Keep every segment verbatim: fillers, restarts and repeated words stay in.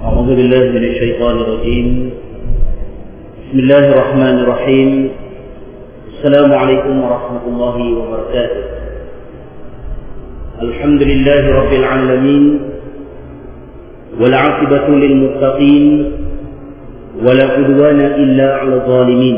أعوذ بالله من الشيطان الرجيم. بسم الله الرحمن الرحيم. السلام عليكم ورحمة الله وبركاته. الحمد لله رب العالمين، والعاقبة للمتقين، ولا عدوان إلا على الظالمين.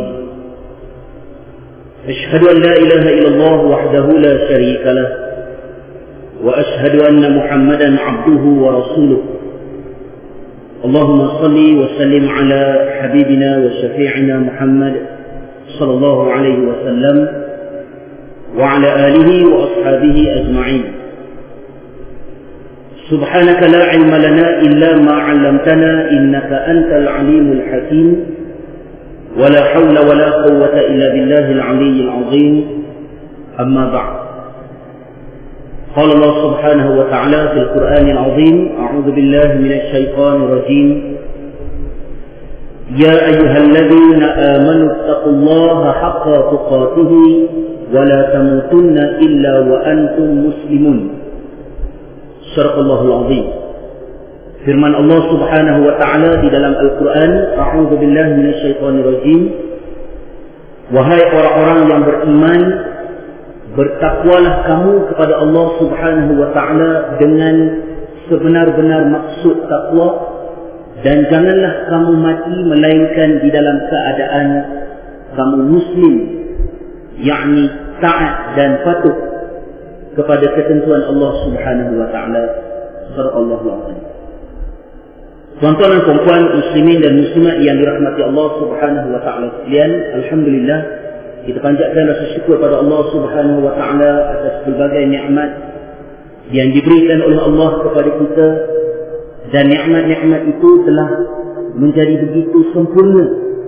أشهد أن لا إله إلا الله وحده لا شريك له، وأشهد أن محمدا عبده ورسوله. اللهم صل وسلم على حبيبنا وشفيعنا محمد صلى الله عليه وسلم وعلى آله وأصحابه أجمعين. سبحانك لا علم لنا إلا ما علمتنا إنك أنت العليم الحكيم، ولا حول ولا قوة إلا بالله العلي العظيم. أما بعد، قال الله سبحانه وتعالى في القرآن العظيم: أعوذ بالله من الشيطان الرجيم. يا أيها الذين آمنوا اتقوا الله حق تقاته ولا تموتن إلا وأنتم مسلمون. Surah Allahul Azim. Firman Allah Subhanahu wa taala di dalam Al-Qur'an, A'udzu billahi minasyaitonir rajim. Wahai orang-orang yang beriman, bertakwalah kamu kepada Allah Subhanahu wa taala dengan sebenar-benar maksud takwa, dan janganlah kamu mati melainkan di dalam keadaan kamu muslim, yakni taat dan patuh kepada ketentuan Allah Subhanahu wa taala. Surah Al-Azim. Tuan-tuan dan puan-puan muslimin dan muslimat yang dirahmati Allah Subhanahu wa taala sekalian, alhamdulillah, kita panjatkan rasa syukur pada Allah Subhanahu wa taala atas pelbagai nikmat yang diberikan oleh Allah kepada kita, dan nikmat-nikmat itu telah menjadi begitu sempurna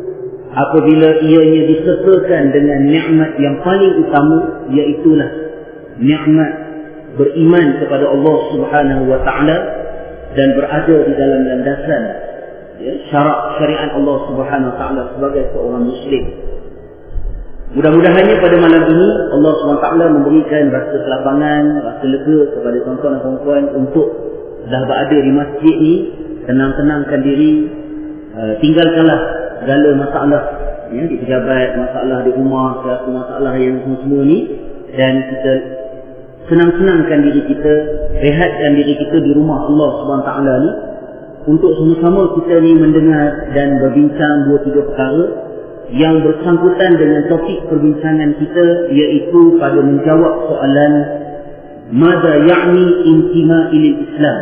apabila ianya disertakan dengan nikmat yang paling utama, iaitu nikmat beriman kepada Allah Subhanahu wa taala dan berada di dalam landasan ya, syarak syariat Allah Subhanahu wa taala sebagai seorang muslim. Mudah-mudahannya pada malam ini Allah subhanahu wa taala memberikan rasa kelapangan, rasa lega kepada tuan-tuan dan puan-puan untuk dah berada di masjid ini, tenang-tenangkan diri, uh, tinggalkanlah segala masalah ya, di pejabat, masalah di rumah, satu masalah yang semua-semua ni, dan kita senang-senangkan diri kita, rehatkan diri kita di rumah Allah subhanahu wa taala ni, untuk sama-sama kita ni mendengar dan berbincang dua tiga perkara yang bersangkutan dengan topik perbincangan kita, iaitu pada menjawab soalan Mada ya'ni intima ilil Islam.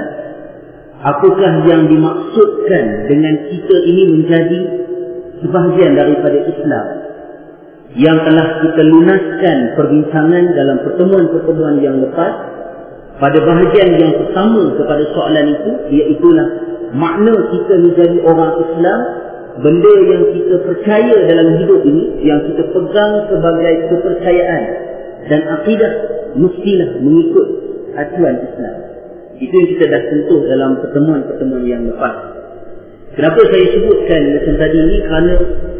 Apakah yang dimaksudkan dengan kita ini menjadi sebahagian daripada Islam, yang telah kita lunaskan perbincangan dalam pertemuan-pertemuan yang lepas. Pada bahagian yang pertama kepada soalan itu, iaitulah makna kita menjadi orang Islam, benda yang kita percaya dalam hidup ini, yang kita pegang sebagai kepercayaan dan akidah, mestilah mengikut aturan Islam. Itu yang kita dah sentuh dalam pertemuan-pertemuan yang lepas. Kenapa saya sebutkan macam tadi ini? Kerana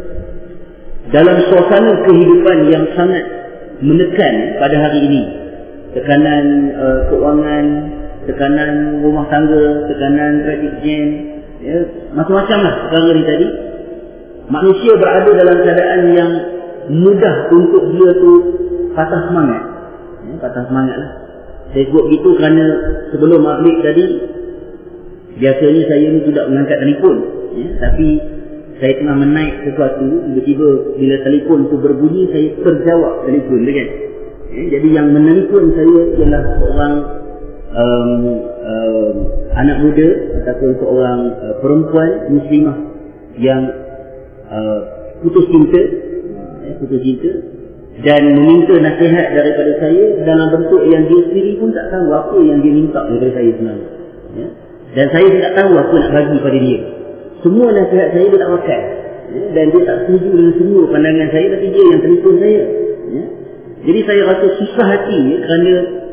dalam suasana kehidupan yang sangat menekan pada hari ini, tekanan uh, keuangan, tekanan rumah tangga, tekanan traffic jam, ya, macam-macam lah perkara ni tadi, manusia berada dalam keadaan yang mudah untuk dia tu patah semangat. Ya, patah semangat lah. Saya sebut begitu kerana sebelum maghrib tadi, biasanya saya ni tidak mengangkat telefon, ya, tapi saya tengah menaik sesuatu, tiba-tiba bila telefon tu berbunyi, saya terjawab telefon tu kan. Ya, jadi yang menelpon saya ialah seorang um, um, anak muda ataupun seorang uh, perempuan muslimah yang uh, putus cinta, uh, putus cinta dan meminta nasihat daripada saya dalam bentuk yang dia sendiri pun tak tahu apa yang dia minta daripada saya sebenarnya. Ya? Dan saya tak tahu apa nak bagi pada dia. Semua nasihat saya dia tak makan, ya? Dan dia tak setuju dengan semua pandangan saya, tapi dia yang telefon saya. Ya? Jadi saya rasa susah hati, ya, kerana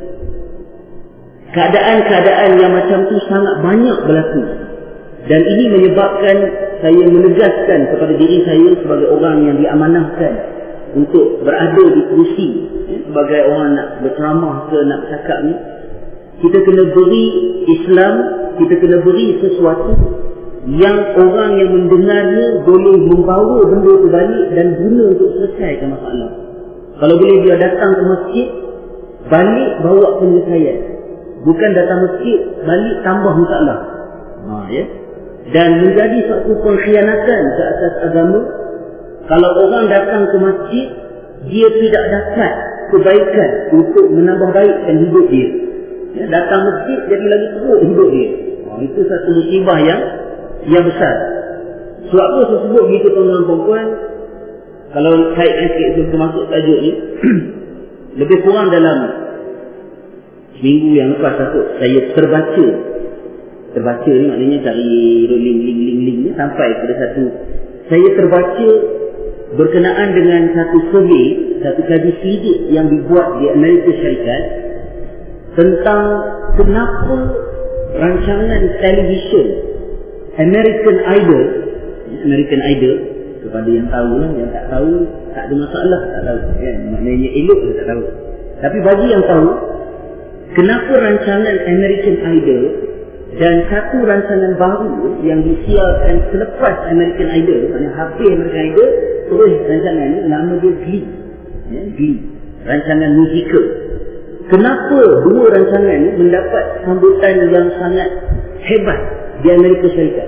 keadaan-keadaan yang macam tu sangat banyak berlaku. Dan ini menyebabkan saya menegaskan kepada diri saya sebagai orang yang diamanahkan untuk berada di kursi, ya, sebagai orang nak berceramah ke nak bercakap ni, kita kena beri Islam, kita kena beri sesuatu yang orang yang mendengarnya boleh membawa benda itu balik dan guna untuk selesaikan masalah. Kalau boleh dia datang ke masjid, balik bawa penyelesaian. Bukan datang masjid, balik tambah masalah. Ha, ya? Dan menjadi satu pengkhianatan ke atas agama. Kalau orang datang ke masjid, dia tidak dapat kebaikan untuk menambah baikkan hidup dia. Ya, datang masjid jadi lagi teruk hidup dia. Ha, itu satu musibah yang yang besar. Sebab apa saya sebut begitu tuan-tuan perempuan? Kalau kaitkan sikit sebelum masuk tajuk ni, lebih kurang dalam seminggu yang lepas aku, saya terbaca. Terbaca ni maknanya cari link-link-link ni sampai pada satu. Saya terbaca berkenaan dengan satu survey, satu kaji selidik yang dibuat di Amerika Syarikat tentang kenapa rancangan televisyen American Idol, American Idol, kepada yang tahu lah, yang tak tahu tak ada masalah, tak tahu kan? Maknanya elok dia tak tahu. Tapi bagi yang tahu, kenapa rancangan American Idol dan satu rancangan baru yang disiarkan selepas American Idol, maknanya habis American Idol, terus rancangan ni nama dia Glee, ya, Glee, rancangan musikal. Kenapa dua rancangan ni mendapat sambutan yang sangat hebat di Amerika Syarikat?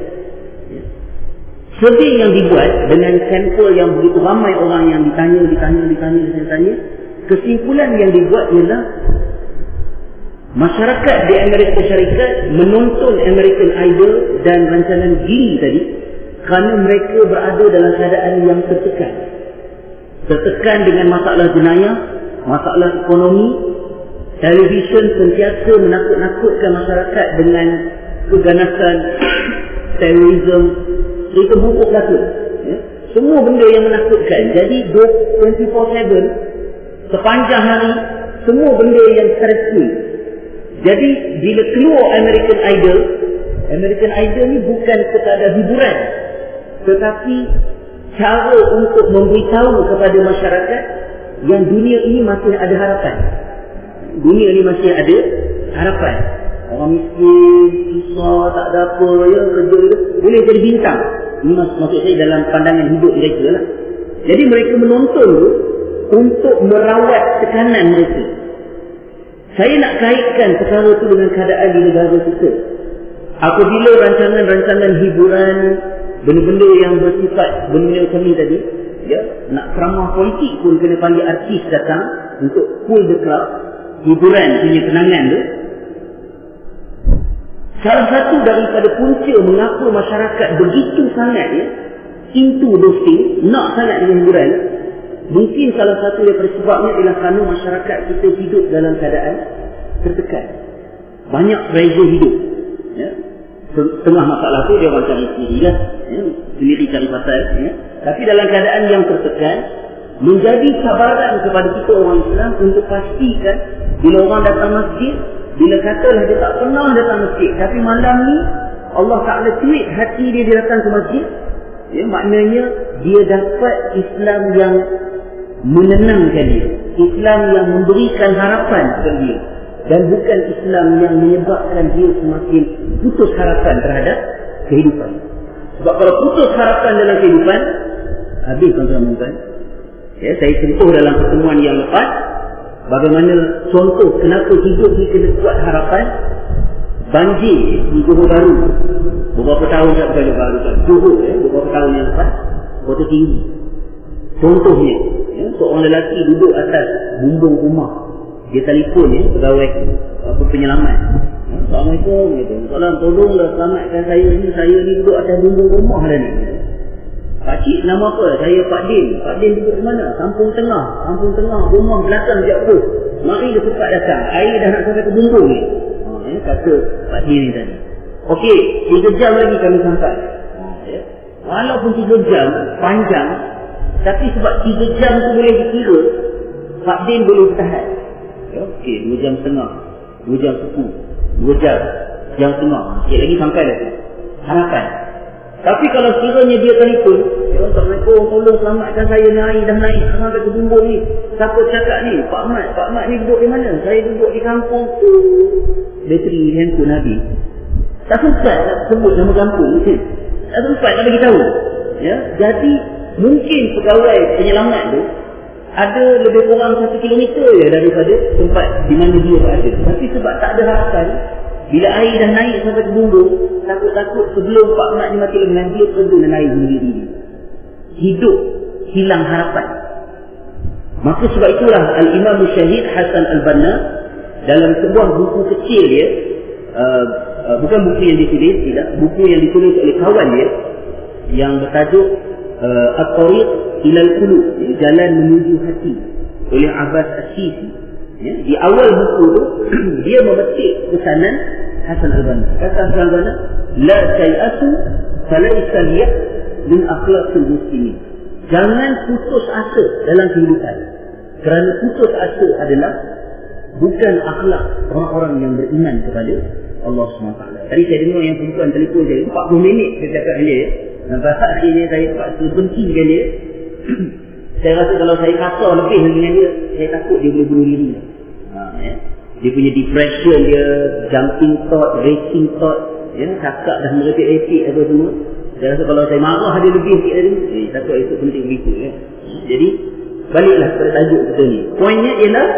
Survey yang dibuat dengan sampel yang begitu ramai orang yang ditanya, ditanya, ditanya, ditanya, kesimpulan yang dibuat ialah masyarakat di Amerika Syarikat menonton American Idol dan rancangan Glee tadi kerana mereka berada dalam keadaan yang tertekan. Tertekan dengan masalah jenayah, masalah ekonomi. Televisyen sentiasa menakut-nakutkan masyarakat dengan keganasan, terorisme, cerita buruk belaka. Ya? Semua benda yang menakutkan. Jadi dua puluh empat tujuh sepanjang hari, semua benda yang stressful. Jadi bila keluar American Idol, American Idol ni bukan sekadar hiburan, tetapi cara untuk memberitahu kepada masyarakat yang dunia ini masih ada harapan. Dunia ni masih ada harapan. Orang miskin, susah, tak ada apa, ya, kerja itu boleh jadi bintang. Ini maksud saya dalam pandangan hidup mereka lah. Jadi mereka menonton tu untuk merawat tekanan mereka. Saya nak kaitkan perkara tu dengan keadaan di negara kita. Apabila rancangan-rancangan hiburan, benda-benda yang bersifat benda macam ni tadi, ya, nak ceramah politik pun kena panggil artis datang untuk pull the crowd, hiburan punya kenangan tu. Salah satu daripada punca mengapa masyarakat begitu sangat ya, into those things, nak sangat dengan hiburan, mungkin salah satu daripada sebabnya ialah kerana masyarakat kita hidup dalam keadaan tertekan. Banyak pressure hidup. Ya. Tengah masalah tu dia orang cari sendiri lah. Ya. Sendiri cari pasal. Ya. Tapi dalam keadaan yang tertekan, menjadi cabaran kepada kita orang Islam untuk pastikan bila orang datang masjid, bila katalah dia tak pernah datang masjid, tapi malam ni Allah Ta'ala tweet hati dia, dia datang ke masjid, ya, maknanya dia dapat Islam yang menenangkan dia, Islam yang memberikan harapan kepada dia, dan bukan Islam yang menyebabkan dia semakin putus harapan terhadap kehidupan. Sebab kalau putus harapan dalam kehidupan, habis tuan-tuan. Ya, saya sentuh dalam pertemuan yang lepas bagaimana contoh kenapa hidup ni kena kuat harapan. Banjir di Johor Bahru beberapa tahun tak berapa baru kan Johor ya, beberapa tahun yang lepas kota tinggi. Contohnya ya, seorang lelaki duduk atas bumbung rumah, dia telefon ya, pegawai apa penyelamat. Ya, Assalamualaikum gitu. Salam, tolonglah selamatkan saya ni, saya ni duduk atas bumbung rumah dah ni. Pakcik nama apa? Saya Pak Din. Pak Din duduk di mana? Kampung Tengah. Kampung Tengah, rumah belakang Jakpo. Mari dia cepat datang. Air dah nak sampai ke bumbung ni. Ha, ya, kata Pak Din ni tadi. Okey, tiga jam lagi kami sampai. Ha, ya. Walaupun tiga jam panjang, tapi sebab tiga jam tu boleh dikira, Pak Din boleh bertahan. Ya, okey, dua jam setengah. Dua jam sepuluh. Dua jam. Jam setengah. Sikit lagi sampai dah tu. Harapan. Tapi kalau sekiranya dia telefon, ya, Assalamualaikum, tolong selamatkan saya, naik dah naik sampai ke bumbung ni. Siapa cakap ni? Pak Mat. Pak Mat ni duduk di mana? Saya duduk di kampung. Bateri handphone habis. Tak sempat nak sebut nama kampung ni. tak sempat nak bagi tahu. Ya, jadi mungkin pegawai penyelamat tu ada lebih kurang satu kilometer je daripada tempat di mana dia berada. Tapi sebab tak ada harapan, bila air dah naik sampai ke bumbung, takut-takut sebelum Pak Mat ni mati lengan, dia terjun dan air bunuh diri. Hidup hilang harapan. Maka sebab itulah Al-Imam Syahid Hasan Al-Banna dalam sebuah buku kecil dia, uh, uh, bukan buku yang ditulis, tidak, buku yang ditulis oleh kawan dia yang bertajuk uh, At-Tariq Ilal Qulub, jalan menuju hati, oleh Abbas As-Sisi. Ya, di awal buku tu dia memetik pesanan Hasan Al-Banna. Kata Hasan Al-Banna, la tay'asu falaysa liya min akhlaqil muslimin. Jangan putus asa dalam kehidupan, kerana putus asa adalah bukan akhlak orang-orang yang beriman kepada Allah subhanahu wa taala. Tadi saya dengar yang perempuan telefon saya empat puluh minit dia cakap dengan dia. Dan bahasa akhirnya saya terpaksa berhenti dengan dia. Saya rasa kalau saya kasar lebih dengan dia, saya takut dia boleh bunuh diri. Ha, ya. Dia punya depression dia, jumping thought, racing thought, ya, cakap dah merepek-repek apa semua. Saya rasa kalau saya marah dia lebih sikit tadi, eh, takut itu penting begitu. Ya. Jadi baliklah kepada tajuk kita ni. Poinnya ialah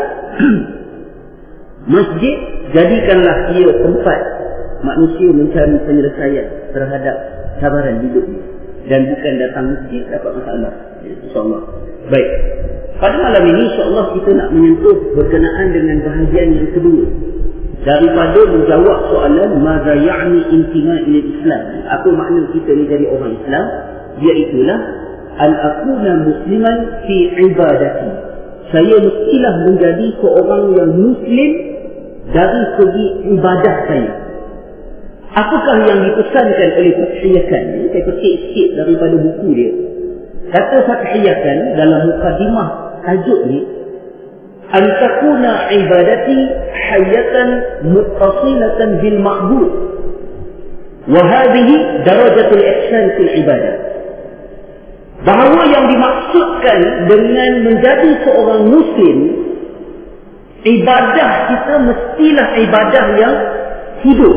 masjid, jadikanlah ia tempat manusia mencari penyelesaian terhadap cabaran hidup ni, dan bukan datang masjid dapat masalah. InsyaAllah. Baik, pada malam ini insyaAllah kita nak menyentuh berkenaan dengan bahagian yang kedua daripada menjawab soalan maza ya'ni intima' ila Islam. Apa makna kita ni jadi orang Islam? Iaitulah an akuna musliman fi ibadati. Saya mestilah menjadi seorang yang muslim dari segi ibadah saya. Apakah yang dipesankan oleh Fathiyah Khan? Saya petik sikit daripada buku dia. Kata Fathiyah Khan dalam mukadimah tajuk ni, an takuna ibadati hayatan muttasilatan bil ma'bud, wa hadhihi darajatul ihsan fil ibadah. Bahawa yang dimaksudkan dengan menjadi seorang muslim, ibadah kita mestilah ibadah yang hidup.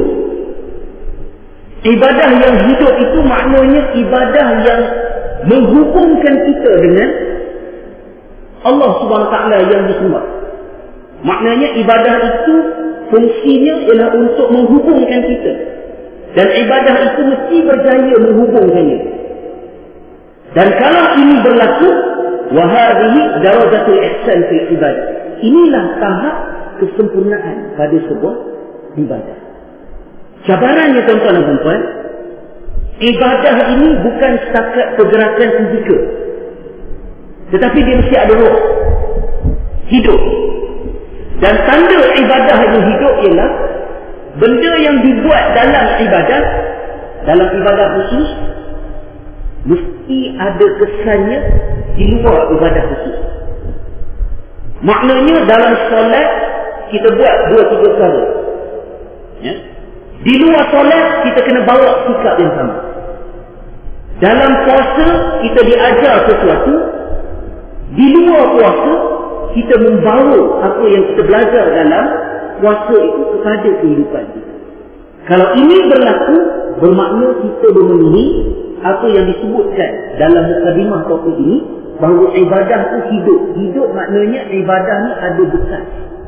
Ibadah yang hidup itu maknanya ibadah yang menghubungkan kita dengan Allah subhanahu wa taala yang disembah. Maknanya ibadah itu fungsinya ialah untuk menghubungkan kita, dan ibadah itu mesti berjaya menghubungkannya. Dan kalau ini berlaku, wa hadhihi darajatul ihsan fil ibadah. Inilah tahap kesempurnaan pada sebuah ibadah. Cabarannya tuan-tuan dan puan, ibadah ini bukan setakat pergerakan fizikal, tetapi dia mesti ada roh, hidup. Dan tanda ibadah yang hidup ialah benda yang dibuat dalam ibadah, dalam ibadah khusus, mesti ada kesannya di luar ibadah khusus. Maknanya dalam solat kita buat dua tiga perkara, ya? Di luar solat kita kena bawa sikap yang sama. Dalam puasa kita diajar sesuatu, di luar puasa kita membawa apa yang kita belajar dalam puasa itu kepada kehidupan kita. Kalau ini berlaku, bermakna kita memenuhi apa yang disebutkan dalam mukadimah topik ini, bahawa ibadah itu hidup. Hidup maknanya ibadah ni ada bekas.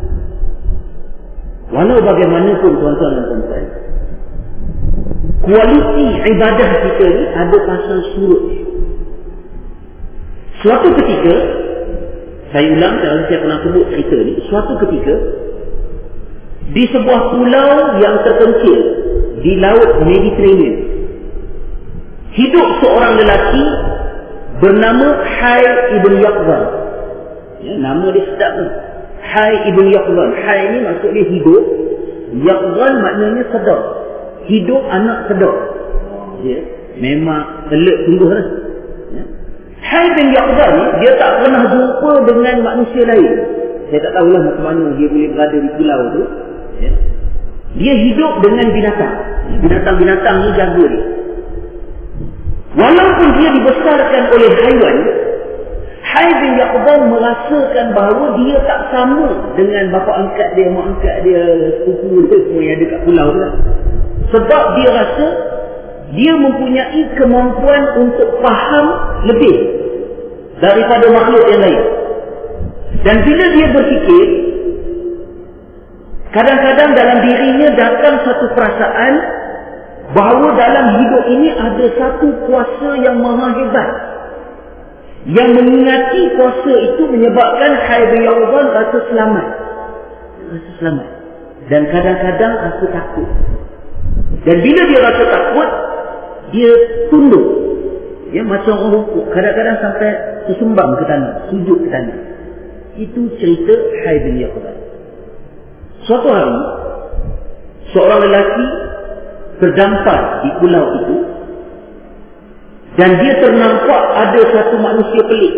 Walau bagaimanapun tuan-tuan dan puan-puan, kualiti ibadah kita ni ada pasal surut. Suatu ketika, saya ulang, saya pernah sebut cerita ni. Suatu ketika, di sebuah pulau yang terpencil di laut Mediterranean, hidup seorang lelaki bernama Hai Ibn Yaqzan. Ya, nama dia sedap tu. Hai Ibn Yaqzan. Hai ni maksud dia hidup. Yaqzan maknanya sedar. Hidup anak sedar. Ya, memang alert sungguh lah. Ya. Hai bin Yaqzan ni, dia tak pernah jumpa dengan manusia lain. Saya tak tahulah macam mana dia boleh berada di pulau tu. Ya. Dia hidup dengan binatang. Binatang-binatang ni jaga dia. Walaupun dia dibesarkan oleh haiwan, Hai bin Yaqzan merasakan bahawa dia tak sama dengan bapa angkat dia, mak angkat dia, sepupu dia semua yang ada kat pulau tu lah. Sebab dia rasa dia mempunyai kemampuan untuk faham lebih daripada makhluk yang lain. Dan bila dia berfikir, kadang-kadang dalam dirinya datang satu perasaan bahawa dalam hidup ini ada satu kuasa yang maha hebat, yang mengingati kuasa itu menyebabkan Haibiyahudhan rasa selamat. Rasa selamat. Dan kadang-kadang aku takut. Dan bila dia rasa takut, dia tunduk. Ya, macam orang rukuk. Kadang-kadang sampai tersumbang ke tanah, sujud ke tanah. Itu cerita Haibiyahudhan. Suatu hari, seorang lelaki terdampar di pulau itu, dan dia ternampak ada satu manusia pelik,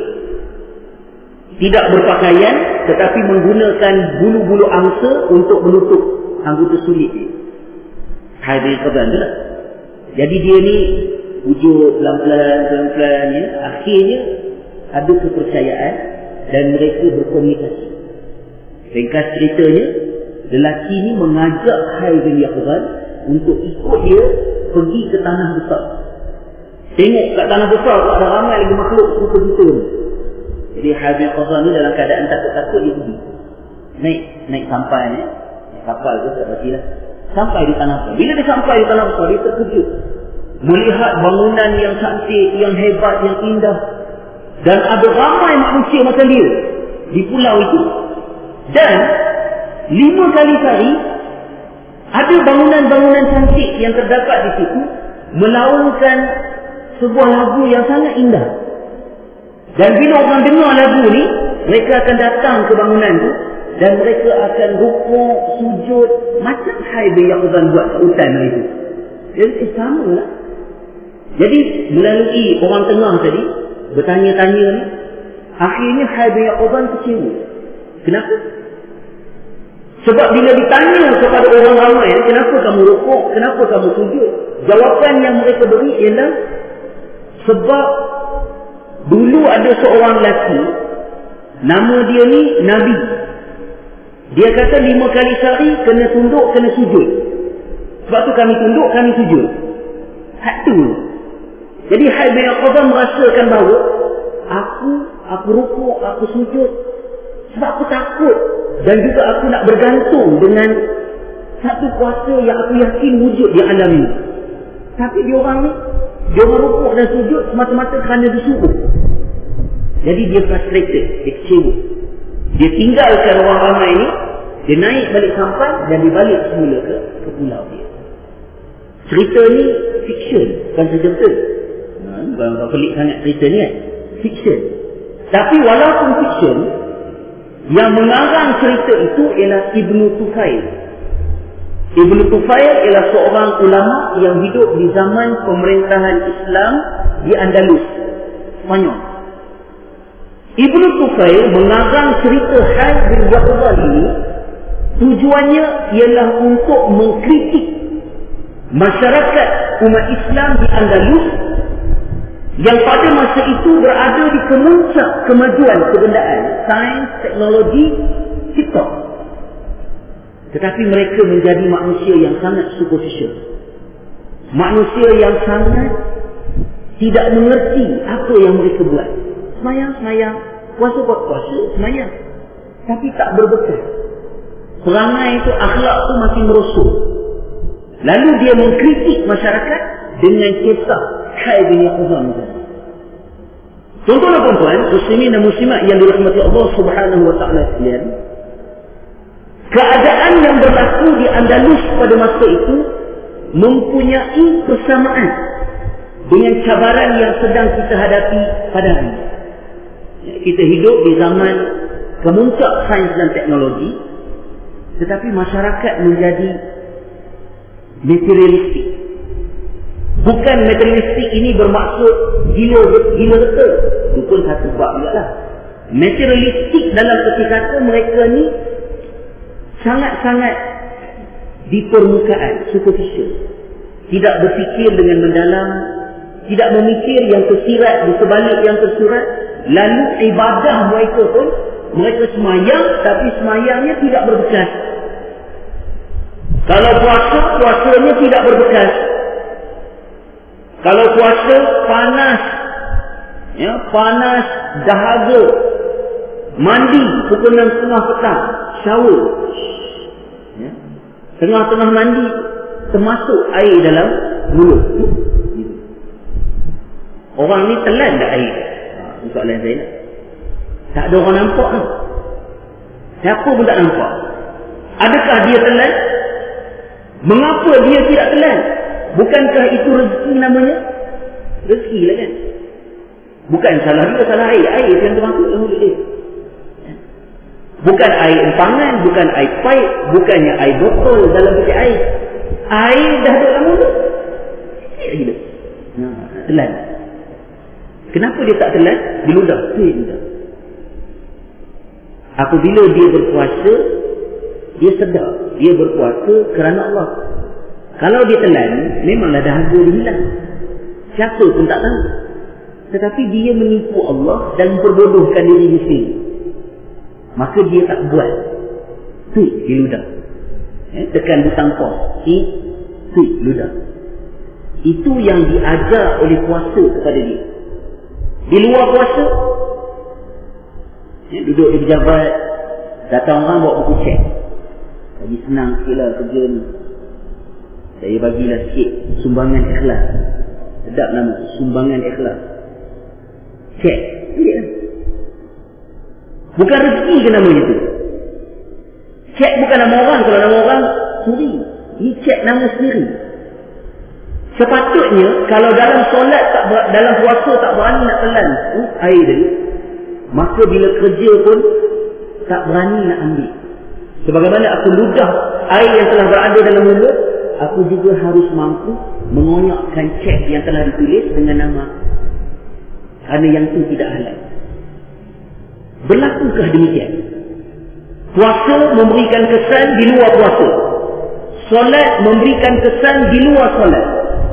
tidak berpakaian tetapi menggunakan bulu-bulu angsa untuk menutup anggota sulit dia. Haibiyahudhan tu lah. Jadi dia ni wujud pelan-pelan pelan-pelan ya, akhirnya ada kepercayaan dan mereka berkomunikasi. Ringkas ceritanya, lelaki ni mengajak Haibiyahudhan untuk ikut dia pergi ke tanah besar. Tengok kat tanah besar ada ramai lagi makhluk serupa kita. Jadi Haibiyahudhan ni dalam keadaan takut-takut dia pergi. Naik naik sampai ni, naik kapal tu tak pastilah. Sampai di tanah besar. Bila dia sampai di tanah besar, dia terkejut melihat bangunan yang cantik, yang hebat, yang indah. Dan ada ramai manusia macam dia di pulau itu. Dan lima kali sehari ada bangunan-bangunan cantik yang terdapat di situ melaungkan sebuah lagu yang sangat indah. Dan bila orang dengar lagu ni, mereka akan datang ke bangunan tu dan mereka akan rukuk, sujud macam Haibiyahudhan buat kat hutan itu. Jadi sama lah. Jadi melalui orang tengah tadi bertanya-tanya ni, akhirnya Haibiyahudhan kecewa. Kenapa? Sebab bila ditanya kepada orang ramai, kenapa kamu rukuk, kenapa kamu sujud, jawapan yang mereka beri ialah sebab dulu ada seorang lelaki, nama dia ni Nabi. Dia kata lima kali sehari kena tunduk, kena sujud. Sebab tu kami tunduk, kami sujud. Hak tu. Jadi Haibiyahudhan merasakan bahawa aku, aku rukuk, aku sujud sebab aku takut. Dan juga aku nak bergantung dengan satu kuasa yang aku yakin wujud di alam ini. Tapi dia orang ni, dia orang rukuk dan sujud semata-mata kerana disuruh. Jadi dia frustrated, dia kecewa. Dia tinggalkan orang ramai ni, dia naik balik sampan dan dia balik semula ke, ke pulau dia. Cerita ni fiction, bukan cerita betul. Bukan pelik sangat cerita ni kan. Fiction. Tapi walaupun fiction, yang mengarang cerita itu ialah Ibnu Tufail. Ibnu Tufail ialah seorang ulama yang hidup di zaman pemerintahan Islam di Andalus, Spanyol. Ibnu Tufail mengarang cerita Haibiyahudhan ini, tujuannya ialah untuk mengkritik masyarakat umat Islam di Andalus yang pada masa itu berada di kemuncak kemajuan kebendaan, sains, teknologi, TikTok. Tetapi mereka menjadi manusia yang sangat superficial. Manusia yang sangat tidak mengerti apa yang mereka buat. Semayang-semayang, puasa-puasa, semayang. Tapi tak berbekas. Perangai itu, akhlak itu masih merosot. Lalu dia mengkritik masyarakat dengan kisah Haibiyahudhan. Tuan-tuan dan puan-puan, muslimin dan muslimat yang dirahmati Allah Subhanahu wa taala sekalian, keadaan yang berlaku di Andalus pada masa itu mempunyai persamaan dengan cabaran yang sedang kita hadapi pada hari ini. Kita hidup di zaman kemuncak sains dan teknologi, tetapi masyarakat menjadi materialistik. Bukan materialistik ini bermaksud gila gila betul. Itu pun satu bab juga lah. Materialistik dalam erti kata mereka ni sangat-sangat di permukaan, superficial. Tidak berfikir dengan mendalam, tidak memikir yang tersirat di sebalik yang tersurat. Lalu ibadah mereka pun, mereka semayang tapi semayangnya tidak berbekas. Kalau puasa, puasanya tidak berbekas. Kalau puasa panas, ya, panas, dahaga, mandi pukul enam tiga puluh petang, shower, ya, tengah-tengah mandi termasuk air dalam mulut. Orang ni telan tak air? Ha, soalan saya nak. Tak ada orang nampak ni. Siapa pun tak nampak. Adakah dia telan? Mengapa dia tidak telan? Bukankah itu rezeki namanya? Rezeki lah kan? Bukan salah dia, salah air. Air yang termasuk dalam mulut dia. Bukan air empangan, bukan air paip, bukannya air botol dalam bilik air. Air dah ada dalam mulut. Sikit lagi dia. Ha, telan. Kenapa dia tak telan? Dia ludah. Dia ludah. Apabila dia berpuasa, dia sedar. Dia berpuasa kerana Allah. Kalau dia telan, memanglah dahaga dia hilang. Siapa pun tak tahu. Tetapi dia menipu Allah dan memperbodohkan diri dia sendiri. Maka dia tak buat. Tweet dia ludah. Eh, tekan butang pause. Tweet, tweet ludah. Itu yang diajar oleh puasa kepada dia. Di luar puasa, eh, duduk di pejabat, datang orang bawa buku cek. Lagi senang sikit lah kerja ni. Saya bagilah sikit sumbangan ikhlas. Sedap nama, sumbangan ikhlas. Cek. Lihat lah. Bukan rezeki ke namanya tu. Cek bukan nama orang. Kalau nama orang, suri. Ini cek nama sendiri. Sepatutnya, kalau dalam solat, tak ber, dalam puasa tak berani nak telan uh, air tadi, maka bila kerja pun tak berani nak ambil. Sebagaimana aku ludah air yang telah berada dalam mulut, aku juga harus mampu mengonyakkan cek yang telah ditulis dengan nama. Kerana yang itu tidak halal. Berlakukah demikian? Puasa memberikan kesan di luar puasa. Solat memberikan kesan di luar solat.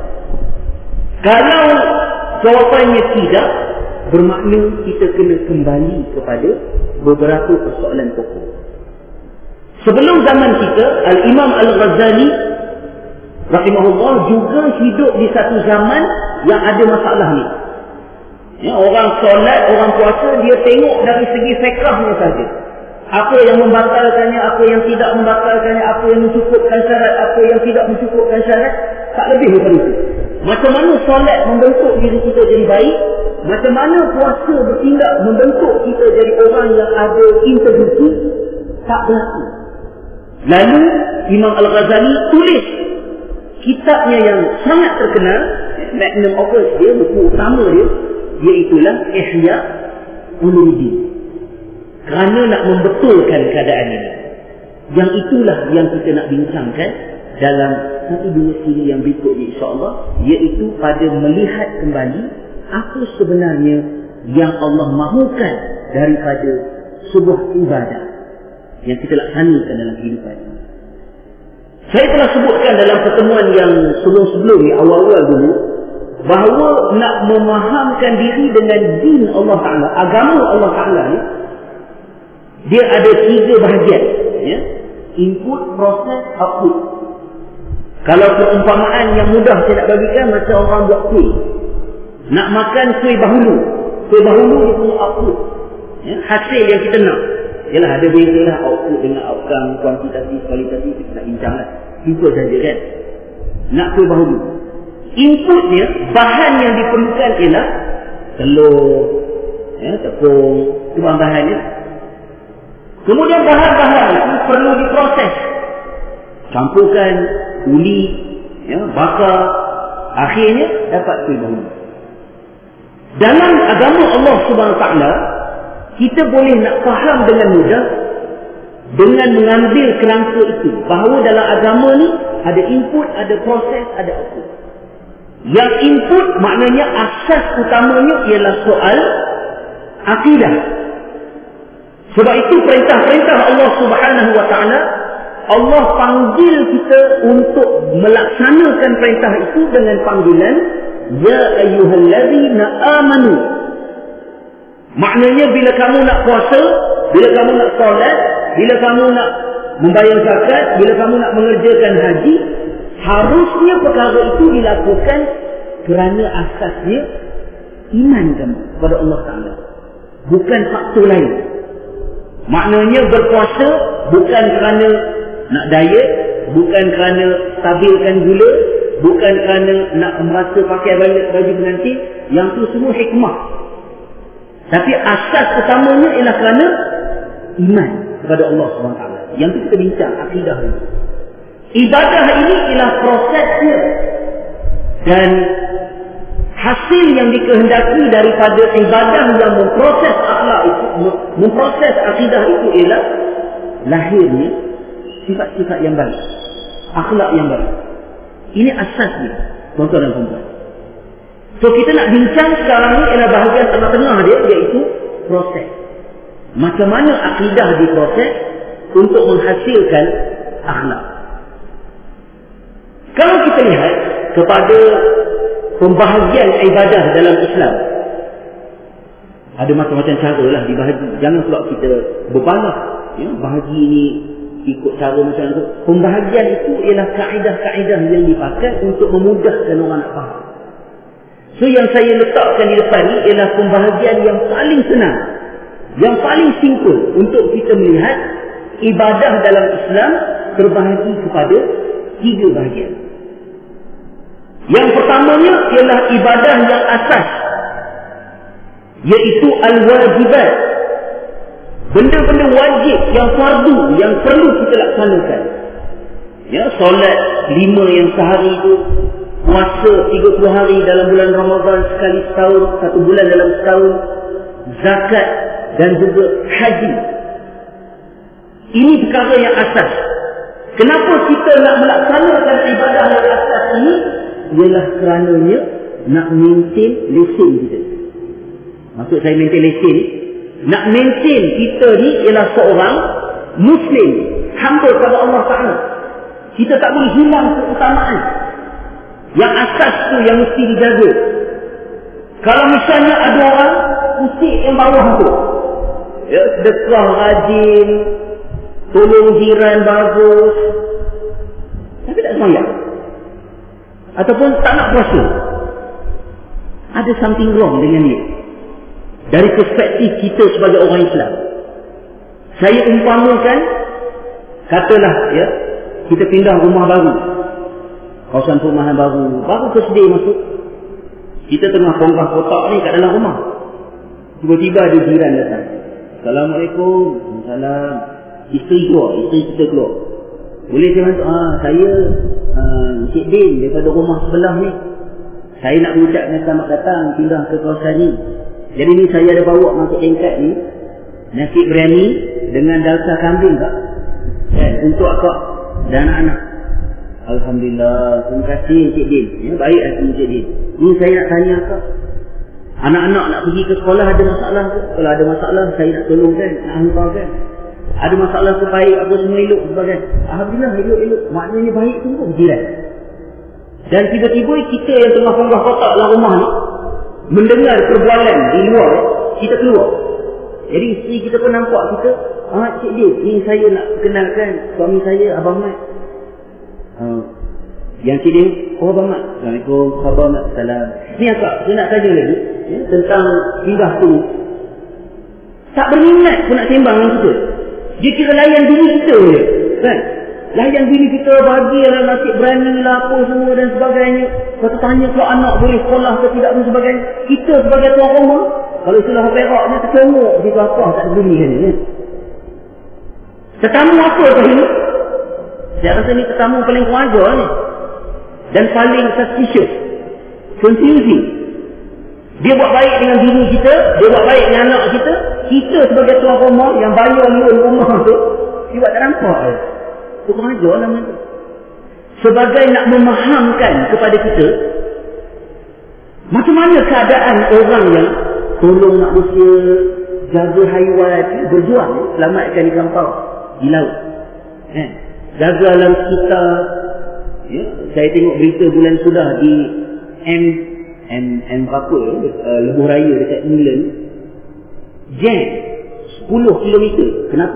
Kalau jawapannya tidak, bermakna kita kena kembali kepada beberapa persoalan pokok. Sebelum zaman kita, Al-Imam Al-Ghazali rahimahullah juga hidup di satu zaman yang ada masalah ni. Ya, orang solat, orang puasa, dia tengok dari segi fiqhnya saja. Apa yang membatalkannya, apa yang tidak membatalkannya, apa yang mencukupkan syarat, apa yang tidak mencukupkan syarat, tak lebih daripada itu. Macam mana solat membentuk diri kita jadi baik, macam mana puasa bertindak membentuk kita jadi orang yang ada integriti, tak berlaku. Lalu Imam Al-Ghazali tulis kitabnya yang sangat terkenal, magnum opus dia, buku utama dia, iaitulah Ihya Ulumuddin. Kerana nak membetulkan keadaan ini. Yang itulah yang kita nak bincangkan dalam satu dua siri yang berikutnya insya-Allah, iaitu pada melihat kembali apa sebenarnya yang Allah mahukan daripada sebuah ibadah yang kita laksanakan dalam kehidupan ini. Saya telah sebutkan dalam pertemuan yang sebelum-sebelum ni, awal-awal dulu, bahawa nak memahamkan diri dengan din Allah Ta'ala, agama Allah Ta'ala ni, dia ada tiga bahagian, ya? Input, proses, output. Kalau perumpamaan yang mudah saya nak bagikan, macam orang buat kuih. Nak makan kuih bahulu, kuih bahulu dia punya output, ya? Hasil yang kita nak. Yalah, ada bezalah output dengan outcome, kuantitatif, kualitatif, kita nak bincang lah. Simple saja kan. Nak kuih bahulu, inputnya, bahan yang diperlukan ialah telur, ya, tepung, itu bahan-bahannya. Kemudian bahan-bahan itu perlu diproses, campurkan, uli, ya, bakar, akhirnya dapat kuih bahulu. Dalam agama Allah Subhanahu Wa Taala, kita boleh nak faham dengan mudah dengan mengambil kerangka itu, bahawa dalam agama ni ada input, ada proses, ada output. Yang input maknanya asas utamanya ialah soal akidah. Sebab itu perintah-perintah Allah Subhanahu Wa Taala, Allah panggil kita untuk melaksanakan perintah itu dengan panggilan ya ayyuhallazina amanu. Maknanya bila kamu nak puasa, bila kamu nak solat, bila kamu nak membayar zakat, bila kamu nak mengerjakan haji, harusnya perkara itu dilakukan kerana asasnya iman kamu kepada Allah Ta'ala, bukan faktor lain. Maknanya berpuasa bukan kerana nak diet, bukan kerana stabilkan gula, bukan kerana nak merasa pakai balik baju pengantin. Yang tu semua hikmah. Tapi asas utamanya ialah kerana iman kepada Allah subhanahu wa taala. Yang tu kita bincang akidah ini. Ibadah ini ialah prosesnya, dan hasil yang dikehendaki daripada ibadah yang memproses akhlak itu, memproses akidah itu ialah lahirnya sifat-sifat yang baik, akhlak yang baik. Ini asasnya, tuan-tuan dan puan-puan. So kita nak bincang sekarang ni ialah bahagian tengah-tengah dia, iaitu proses. Macam mana akidah diproses untuk menghasilkan akhlak. Kalau kita lihat kepada pembahagian ibadah dalam Islam, ada macam-macam cara lah dibahagi. Jangan pula kita berbalah, ya, bahagi ni ikut cara macam tu. Pembahagian itu ialah kaedah-kaedah yang dipakai untuk memudahkan orang nak faham. So yang saya letakkan di depan ni ialah pembahagian yang paling senang, yang paling simple untuk kita melihat ibadah dalam Islam terbahagi kepada tiga bahagian. Yang pertamanya ialah ibadah yang asas, iaitu al-wajibat. Benda-benda wajib yang fardu, yang perlu kita laksanakan. Ya, solat lima yang sehari itu, puasa tiga puluh hari dalam bulan Ramadan sekali setahun, satu bulan dalam setahun, zakat dan juga haji. Ini perkara yang asas. Kenapa kita nak melaksanakan ibadah yang asas ini? Ialah kerananya nak maintain lesen kita. Maksud saya maintain lesen, nak maintain kita ni ialah seorang Muslim, hamba kepada Allah Ta'ala. Kita tak boleh hilang keutamaan. Yang asas tu yang mesti dijaga. Kalau misalnya ada orang usik yang bawah tu, ya, sedekah rajin, tolong jiran bagus, tapi tak sayang, ataupun tak nak puasa, ada something wrong dengan dia. Dari perspektif kita sebagai orang Islam, saya umpamakan, katalah ya, kita pindah rumah baru, kawasan perumahan baru, baru kesedia masuk, kita tengah bongkar kotak ni kat dalam rumah, tiba-tiba ada jiran datang, Assalamualaikum. Salam. Isteri keluar, isteri kita keluar, boleh saya bantu? Ah, saya uh, Cik Din daripada rumah sebelah ni, saya nak mengucapkan selamat datang pindah ke kawasan ni. Jadi ni saya ada bawa masuk tingkat ni nasi biryani dengan dalsa kambing kak, eh, untuk akak dan anak-anak. Alhamdulillah, terima kasih Cik Din, ya, baik hati Cik Din. Ni saya nak tanya kak, anak-anak nak pergi ke sekolah ada masalah ke? Kalau ada masalah saya nak tolong kan, nak hantar kan. Ada masalah ke baik apa semua elok sebagainya. Alhamdulillah elok-elok, maknanya baik tu pun jiran. Dan tiba-tiba kita yang tengah ponggah kotak dalam rumah ni mendengar perbualan di luar, kita keluar. Jadi isteri kita pun nampak kita, ah Cik Din, ni saya nak kenalkan suami saya Abang Mat. Uh, yang Cik Din, oh Abang Mat, Assalamualaikum, khabar Mat, salam. Ni akak, saya nak tanya lagi ya, tentang pindah tu. Tak berminat pun nak sembang dengan kita. Dia kira layan diri kita je, kan? Layan diri kita, bagilah nasi berani lah apa semua dan sebagainya. Kata tanya kalau anak boleh sekolah ke tidak dan sebagainya. Kita sebagai tuan rumah, kalau istilah peraknya tercongok begitu apa tak beri kan ni. Tetamu apa ke ini? Saya rasa ni tetamu paling kewajar ni, dan paling suspicious, confusing. Dia buat baik dengan diri kita, dia buat baik dengan anak kita. Kita sebagai tuan rumah yang bayar loan rumah tu, dia buat tak nampak je. Itu kewajar nama tu. Sebagai nak memahamkan kepada kita macam mana keadaan orang yang tolong nak usia, jaga haiwan, berjuang selamatkan ikan paus di laut, eh, jaga alam sekitar. Ya, saya tengok berita bulan sudah di M M M apa uh, Lebuh Raya dekat England, jam sepuluh kilometer. Kenapa?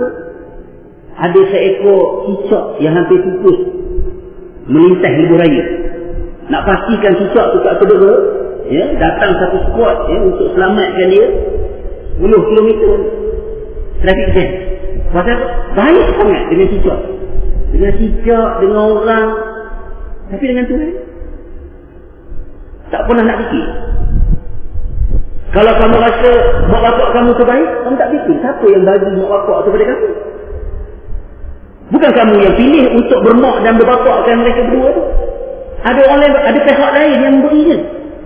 Ada seekor cicak yang hampir pupus melintas Lebuh Raya. nak pastikan cicak tu tak cedera, ya, datang satu squad ya, untuk selamatkan dia sepuluh kilometer traffic jam. Pasal baik sangat dengan cicak, dengan cicak, dengan orang, tapi dengan Tuhan tak pernah nak fikir. Kalau kamu rasa mak bapak kamu terbaik, kamu tak fikir siapa yang bagi mak bapak kepada kamu. Bukan kamu yang pilih untuk bermak dan berbapakkan mereka berdua tu. Ada orang lain, ada pihak lain yang memberinya.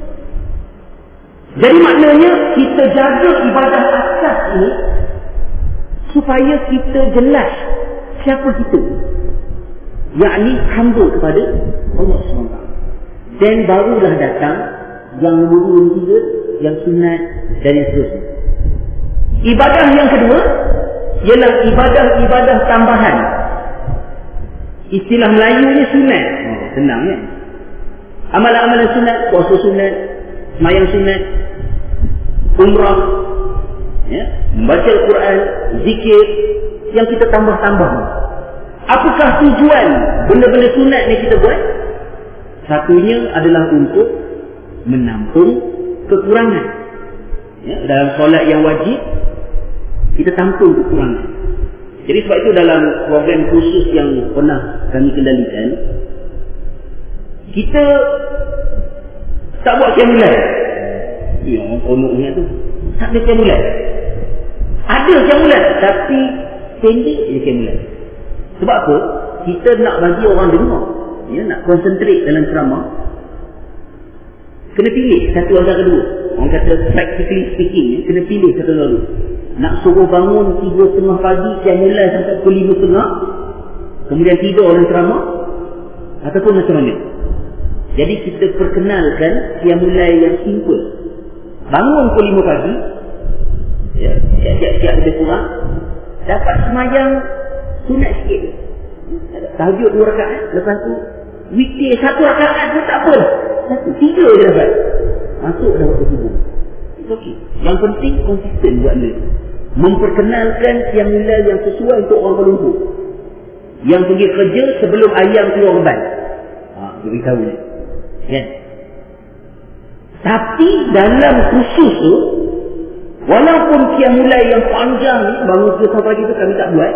Jadi maknanya kita jaga ibadah asas ini supaya kita jelas siapa kita, yakni hamba kepada Allah subhanahu wa taala. Dan barulah datang yang nombor dua, tiga, yang sunat dan yang seterusnya. Ibadah yang kedua ialah ibadah-ibadah tambahan. Istilah Melayunya sunat. Oh, senang kan? Amalan-amalan sunat, puasa sunat, sembahyang sunat, umrah, ya, membaca Al-Quran, zikir, yang kita tambah-tambah. Apakah tujuan benda-benda sunat ni kita buat? Satunya adalah untuk menampung kekurangan. Ya, dalam solat yang wajib kita tampung kekurangan. Jadi sebab itu dalam program khusus yang pernah kami kendalikan, kita tak buat kiamulan. Ya, orang konoknya tu tak ada kiamulan. Ada kiamulan tapi pendek je kiamulan. Sebab apa? Kita nak bagi orang dengar, ya, nak konsentrate dalam ceramah, kena pilih satu antara dua. Orang kata practically speaking, ya, kena pilih satu antara dua. Nak suruh bangun tiga setengah pagi, kiamulan sampai pukul lima setengah, kemudian tidur dalam ceramah, ataupun macam mana? Jadi kita perkenalkan kiamulan yang simple. Bangun pukul lima pagi, ya, siap-siap lebih kurang, dapat semayang sunat sikit, tahajud dua rakaat, lepas tu weekday satu rakaat pun tak apa, satu, tiga je dapat, masuk dah waktu subuh. It's okay. Yang penting konsisten buat benda, memperkenalkan kiamulan yang sesuai untuk orang Kuala Lumpur yang pergi kerja sebelum ayam keluar reban. Ha, beritahu ni, kan? Tapi dalam khusus tu, walaupun kiamulan yang panjang ni, bangun tiga pagi tu kami tak buat,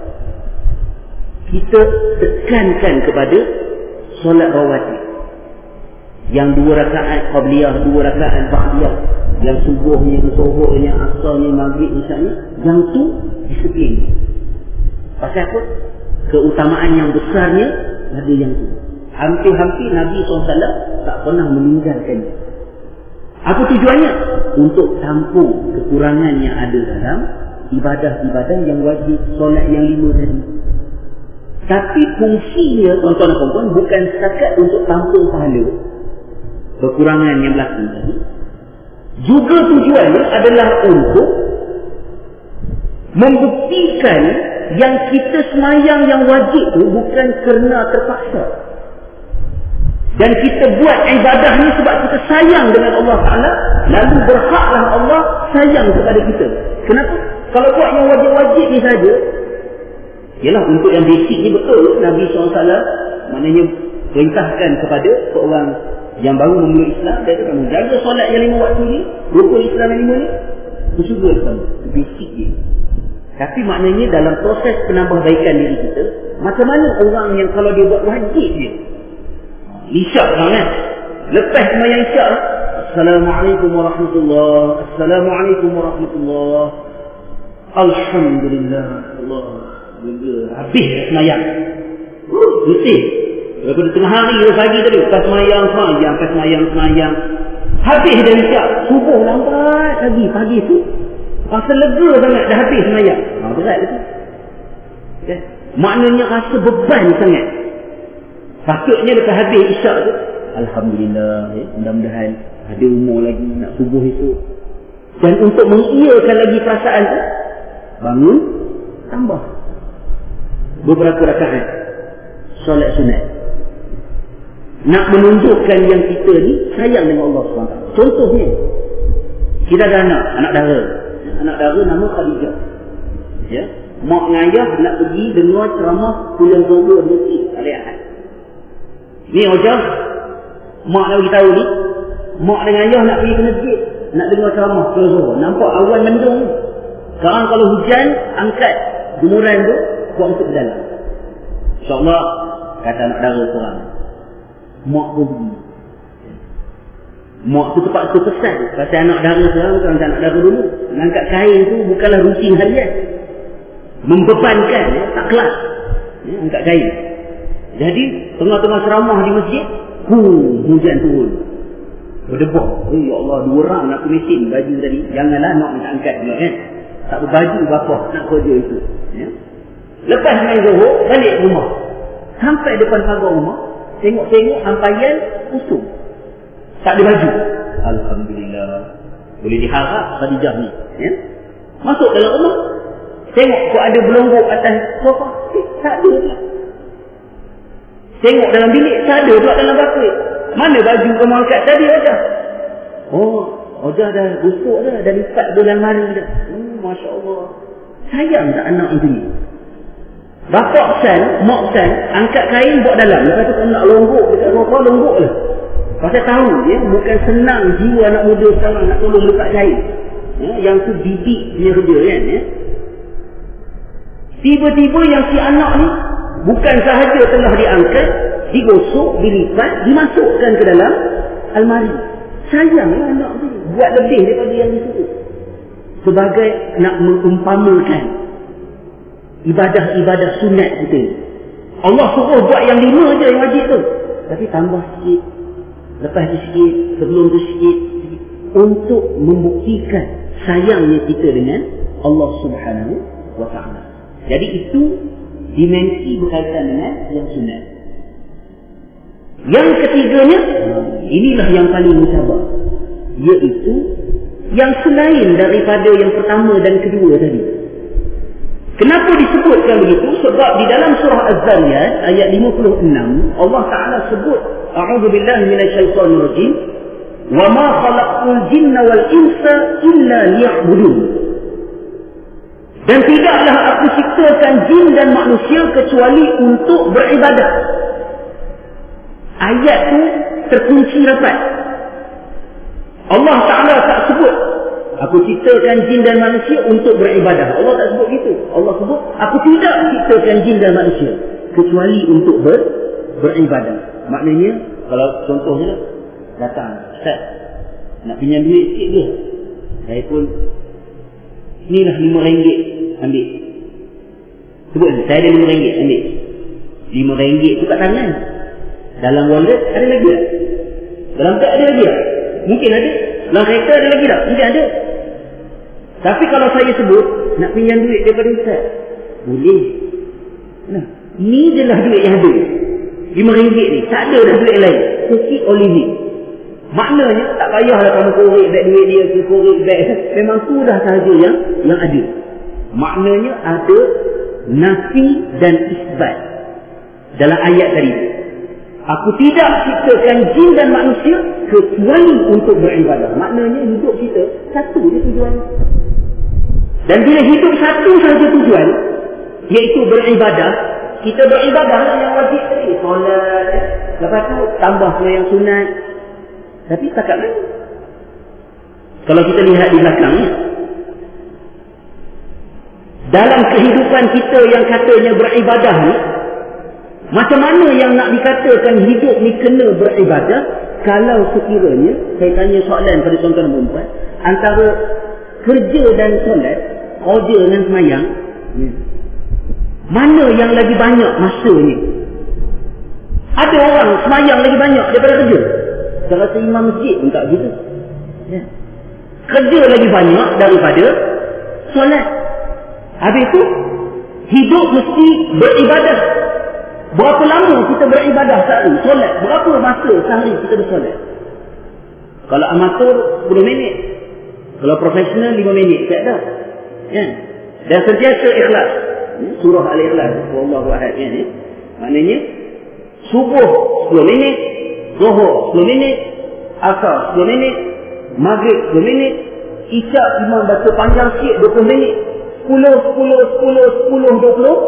kita tekankan kepada solat rawatib yang dua rakaat qabliyah, dua rakaat ba'diyah, yang subuhnya, zuhurnya, asarnya, maghrib, isyanya, yang tu disiplin. Pasal apa? Keutamaan yang besarnya ada yang tu. Hampir-hampir Nabi sallallahu alaihi wasallam tak pernah meninggalkan. Apa tujuannya? Untuk tampung kekurangan yang ada dalam ibadah-ibadah yang wajib, solat yang lima tadi. Tapi fungsinya, tuan-tuan dan puan-puan, bukan setakat untuk tampung pahala kekurangan yang berlaku tadi. Juga tujuannya adalah untuk membuktikan yang kita semayang yang wajib tu bukan kerana terpaksa. Dan kita buat ibadah ni sebab kita sayang dengan Allah Ta'ala, lalu berhaklah Allah sayang kepada kita. Kenapa? Kalau buat yang wajib-wajib ni saja, ialah untuk yang basic ni betul, Nabi sallallahu alaihi wasallam maknanya perintahkan kepada seorang yang baru memeluk Islam, dia kata jaga solat yang lima waktu ni, rukun Islam yang lima ni, bersyukur sama, basic je. Tapi maknanya dalam proses penambahbaikan diri kita, macam mana orang yang kalau dia buat wajib je, isyak kan, kan? Lepas sembahyang isyak, Assalamualaikum warahmatullahi, Assalamualaikum warahmatullahi, Alhamdulillah, Allah, habis sembahyang, betul. Daripada tengah hari ke pagi tadi, lepas semayang, semayang, lepas semayang, semayang, habis dah isyak, subuh lambat lagi, pagi tu rasa lega sangat, dah habis semayang. Ha, berat tu, okay. Maknanya rasa beban sangat. Patutnya lepas habis isyak tu, Alhamdulillah, ya, mudah-mudahan ada umur lagi nak subuh esok. Dan untuk mengiyakan lagi perasaan tu, bangun, tambah beberapa rakaat solat sunat, nak menunjukkan yang kita ni sayang dengan Allah subhanahu wa taala. Contohnya, kita ada anak, anak dara. Anak dara nama Khadijah. Ya, mak ngayah nak pergi dengar ceramah kuliah zohor di masjid hari Ahad. Ni ojah mak nak bagi tahu ni, mak dengan ayah nak pergi ke masjid, nak dengar ceramah kalau Zuhur. Nampak awan mendung. Sekarang kalau hujan, angkat jemuran tu, buat untuk berjalan. InsyaAllah, kata anak dara korang, mak pun pergi. Mak tu terpaksa pesan. Pasal anak dara sekarang bukan macam anak dara dulu. Mengangkat kain tu bukanlah rutin harian. Membebankan, ya, tak kelas. Ya, angkat kain. Jadi, tengah-tengah ceramah di masjid, Huh, hujan turun. Berdebok. Eh, ya Allah, dua orang nak ke mesin baju tadi. Janganlah nak minta angkat pula kan. Tak berbaju berapa nak kerja itu. Ya. Lepas main Zuhur, balik rumah. Sampai depan pagar rumah, tengok-tengok ampayan usung. Tak ada baju. Alhamdulillah. Boleh diharap Khadijah ni. Ya. Masuk dalam rumah. Tengok kok ada belonggok atas sofa. Eh, tak ada pula. Tengok dalam bilik, tak ada pula dalam bakul. Mana baju kamu angkat tadi, Ojah? Oh, Ojah dah busuk dah. Dah lipat bulan mari dah. Hmm, Masya Allah. Sayang tak anak macam ni? Bapak San, mak San, angkat kain buat dalam. Lepas tu kalau nak longgok, dekat sofa longgok lah. Pasal tahu dia, bukan senang jiwa anak muda sekarang nak tolong letak kain. Ya, yang tu didik dia kerja kan. Ya. Tiba-tiba yang si anak ni, bukan sahaja telah diangkat, digosok, dilipat, dimasukkan ke dalam almari. Sayanglah anak tu. Buat lebih daripada yang disuruh. Sebagai nak mengumpamakan ibadah-ibadah sunat kita. Allah suruh buat yang lima je yang wajib tu. Tapi tambah sikit. Lepas tu sikit. Sebelum tu sikit. Untuk membuktikan sayangnya kita dengan Allah Subhanahu Wa Taala. Jadi itu dimensi berkaitan dengan yang sunat. Yang ketiganya, inilah yang paling mencabar, iaitu yang selain daripada yang pertama dan kedua tadi. Kenapa disebutkan begitu? Sebab di dalam surah Az-Zariyat ayat lima puluh enam Allah Ta'ala sebut, a'udzubillahi minasyaitonir rajim, wa ma khalaqtul jinna wal insa illa liya'budun. Dan tidaklah aku ciptakan jin dan manusia kecuali untuk beribadah. Ayat tu terkunci rapat. Allah Ta'ala tak sebut aku ciptakan jin dan manusia untuk beribadah. Allah tak sebut gitu. Allah sebut aku tidak ciptakan jin dan manusia kecuali untuk ber, beribadah. Maknanya kalau contohnya datang, Ustaz nak pinjam duit sikit ke? Saya pun inilah lima ringgit, ambil. Sebut, saya ada lima ringgit, ambil. Lima ringgit tu kat tangan. Dalam wallet ada lagi tak? Dalam beg ada lagi tak? Mungkin ada. Dalam kereta ada lagi tak? Mungkin ada. Tapi kalau saya sebut nak pinjam duit daripada Ustaz, boleh. Nah, ni je lah duit yang ada. Lima ringgit ni, tak ada dah duit lain. Sikit oleh ni. Maknanya tak payahlah kamu korek beg duit dia ke korek beg. Memang tu dah sahaja yang yang ada. Maknanya ada nafi dan isbat dalam ayat tadi. Aku tidak ciptakan jin dan manusia kecuali untuk beribadah. Maknanya hidup kita satu je tujuan. Dan bila hidup satu sahaja tujuan, iaitu beribadah, kita beribadah yang wajib tadi, solat, lepas tu tambah pula yang sunat. Tapi setakat mana? Kalau kita lihat di belakang, dalam kehidupan kita yang katanya beribadah ni, macam mana yang nak dikatakan hidup ni kena beribadah? Kalau sekiranya, saya tanya soalan pada tuan-tuan dan perempuan, antara kerja dan solat, kerja dan semayang, mana yang lagi banyak masanya? Ada orang semayang lagi banyak daripada kerja. Saya rasa imam masjid pun tak begitu. Ya. Kerja lagi banyak daripada solat. Habis itu, hidup mesti beribadah. Berapa lama kita beribadah sehari? Solat. Berapa masa sehari kita bersolat? Kalau amatur sepuluh minit. Kalau profesional lima minit. Tak ada. Ya. Dan sentiasa ikhlas. Surah Al-Ikhlas. Wallahu ahad. Ya. Maknanya, subuh sepuluh minit. Zuhur sepuluh minit. Asar sepuluh minit. Maghrib sepuluh minit. Isyak imam baca panjang sikit dua puluh minit. sepuluh, sepuluh, sepuluh, sepuluh, dua puluh.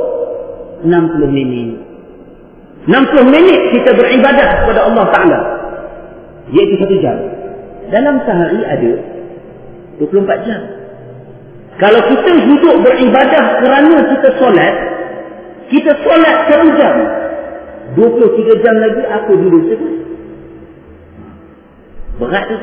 enam puluh minit. enam puluh minit kita beribadah kepada Allah Ta'ala. iaitu satu jam. Dalam sehari ada dua puluh empat jam. Kalau kita duduk beribadah kerana kita solat, kita solat satu jam, dua puluh tiga jam lagi apa duduk sebut? Berat tu.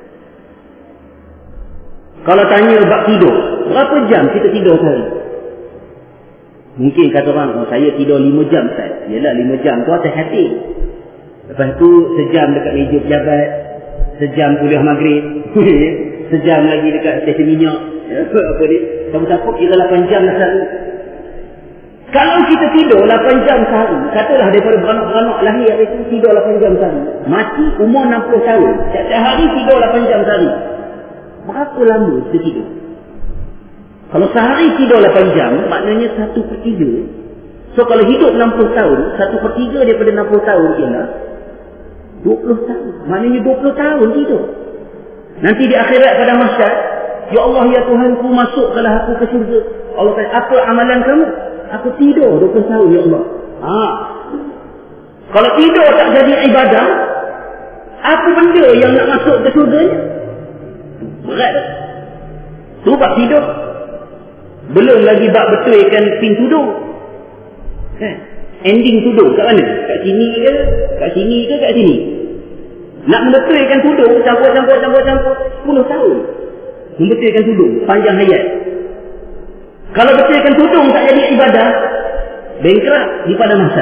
Kalau tanya bab tidur, berapa jam kita tidur sehari? Mungkin kata orang, oh, saya tidur lima jam Ustaz. Yelah, lima jam tu atas hati. Lepas tu sejam dekat meja pejabat, sejam kuliah maghrib, sejam lagi dekat stesen minyak. Apa ni? Siapa-siapa kira lapan jam sehari. Kalau kita tidur lapan jam sehari, katalah daripada beranak-beranak lahir hari itu tidur lapan jam sehari, mati umur enam puluh tahun, setiap hari tidur lapan jam sehari, berapa lama kita tidur? Kalau sehari tidur lapan jam, maknanya satu per tiga. So kalau hidup enam puluh tahun, satu per tiga daripada enam puluh tahun ialah dua puluh tahun. Maknanya dua puluh tahun tidur. Nanti di akhirat pada mahsyar, ya Allah, ya Tuhanku, masukkanlah aku ke syurga. Allah kata, apa amalan kamu? Aku tidur dua puluh tahun, ya Allah. Ha. Kalau tidur tak jadi ibadah, apa benda yang nak masuk ke syurganya? Berat tak? Tu bab tidur. Belum lagi bab betulkan pin tudung. Eh, ending tudung kat mana? Kat sini ke? Kat sini ke kat sini? Nak membetulkan tudung, campur-campur-campur-campur sepuluh tahun. Membetulkan tudung, panjang hayat. Kalau betulkan tudung tak jadi ibadah, bankrupt di pada masa.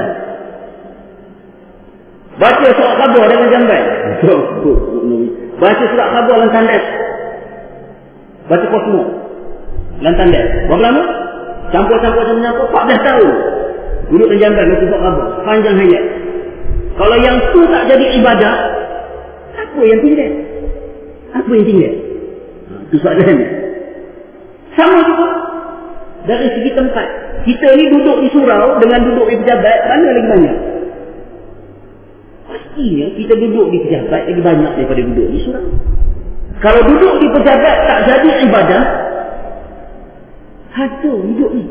Baca surat khabar dengan jamban. Baca surat khabar dalam tandas. Baca kosmo lantan dia. Berapa lama? Campur-campur-campur empat belas tahun. Duduk dengan jamban baca surat khabar. Panjang hayat. Kalau yang tu tak jadi ibadah, apa yang tinggal? Apa yang tinggal? Itu soalannya. Sama juga dari segi tempat. Kita ni duduk di surau dengan duduk di pejabat, mana lagi banyak? Pastinya kita duduk di pejabat lagi banyak daripada duduk di surau. Kalau duduk di pejabat tak jadi ibadah, hancur hidup ni.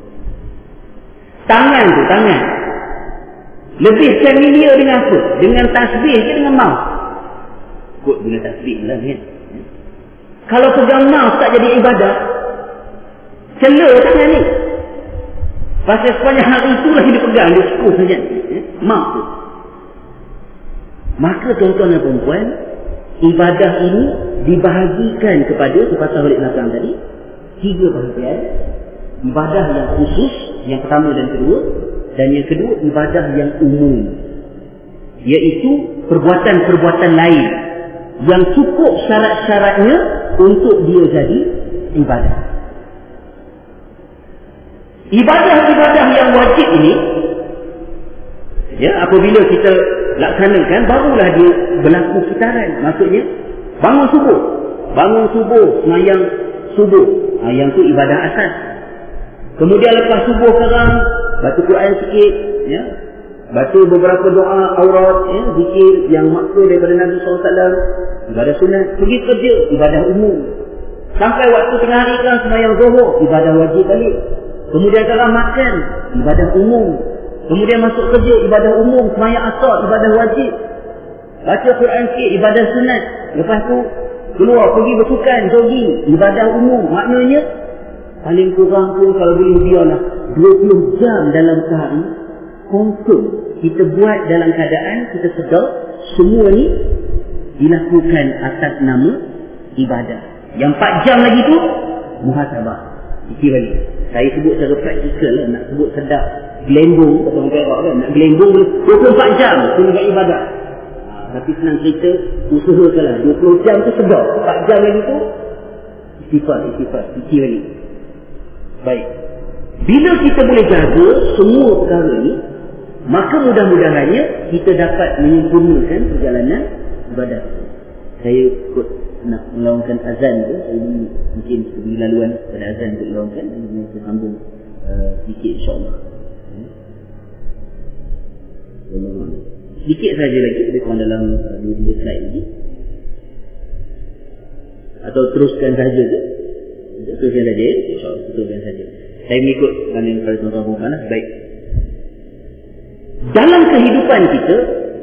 Tangan tu, tangan. Lebih familiar dengan apa? Dengan tasbih ke dengan mouse? Kot dengan tasbih lah kan. Kalau pegang mouse tak jadi ibadah, cela tangan ni. Pasal sepanjang hari itulah dia pegang, dia cukup saja. Mouse tu. Maka tuan-tuan dan perempuan, ibadah ini dibahagikan kepada, sepatah balik belakang tadi, tiga bahagian. Ibadah yang khusus, yang pertama dan kedua, dan yang kedua ibadah yang umum, iaitu perbuatan-perbuatan lain yang cukup syarat-syaratnya untuk dia jadi ibadah. Ibadah-ibadah yang wajib ini, ya, apabila kita laksanakan, barulah dia berlaku kitaran. Maksudnya bangun subuh, bangun subuh, semayang subuh, ha, yang tu ibadah asas. Kemudian lepas subuh sekarang, baca Quran sikit, ya, baca beberapa doa aurat, ya, zikir yang maksud daripada Nabi sallallahu alaihi wasallam, ibadah sunat. Pergi kerja, ibadah umum. Sampai waktu tengah hari kan semayang zuhur, ibadah wajib balik. Kemudian sekarang makan, ibadah umum. Kemudian masuk kerja, ibadah umum. Semayang asar, ibadah wajib. Baca Quran sikit, ibadah sunat. Lepas tu keluar pergi bersukan, jogging, ibadah umum. Maknanya paling kurang pun kalau boleh biarlah dua puluh jam dalam sehari, confirm kita buat dalam keadaan kita sedar semua ni dilakukan atas nama ibadah. Yang empat jam lagi tu muhasabah. Fikir balik. Saya sebut secara praktikal lah, nak sebut sedap gelembung, kata orang Perak kan, nak gelembung dua puluh empat jam kena buat ibadah. Ha, tapi senang cerita, usahakanlah dua puluh jam tu sedar, empat jam lagi tu istighfar, istighfar, fikir balik. Baik. Bila kita boleh jaga semua perkara ni, maka mudah-mudahannya kita dapat menyempurnakan perjalanan ibadah. Saya ikut nak melaungkan azan tu, saya mungkin beri laluan pada azan untuk melaungkan, dan kita sambung uh, sedikit insyaAllah. Hmm. Sedikit saja lagi, lebih kurang dalam uh, dua tiga slide lagi. Atau teruskan saja ke? Teruskan saja, insyaAllah teruskan saja. Saya mengikut mana yang pada tuan-tuan perempuan. Baik. Dalam kehidupan kita,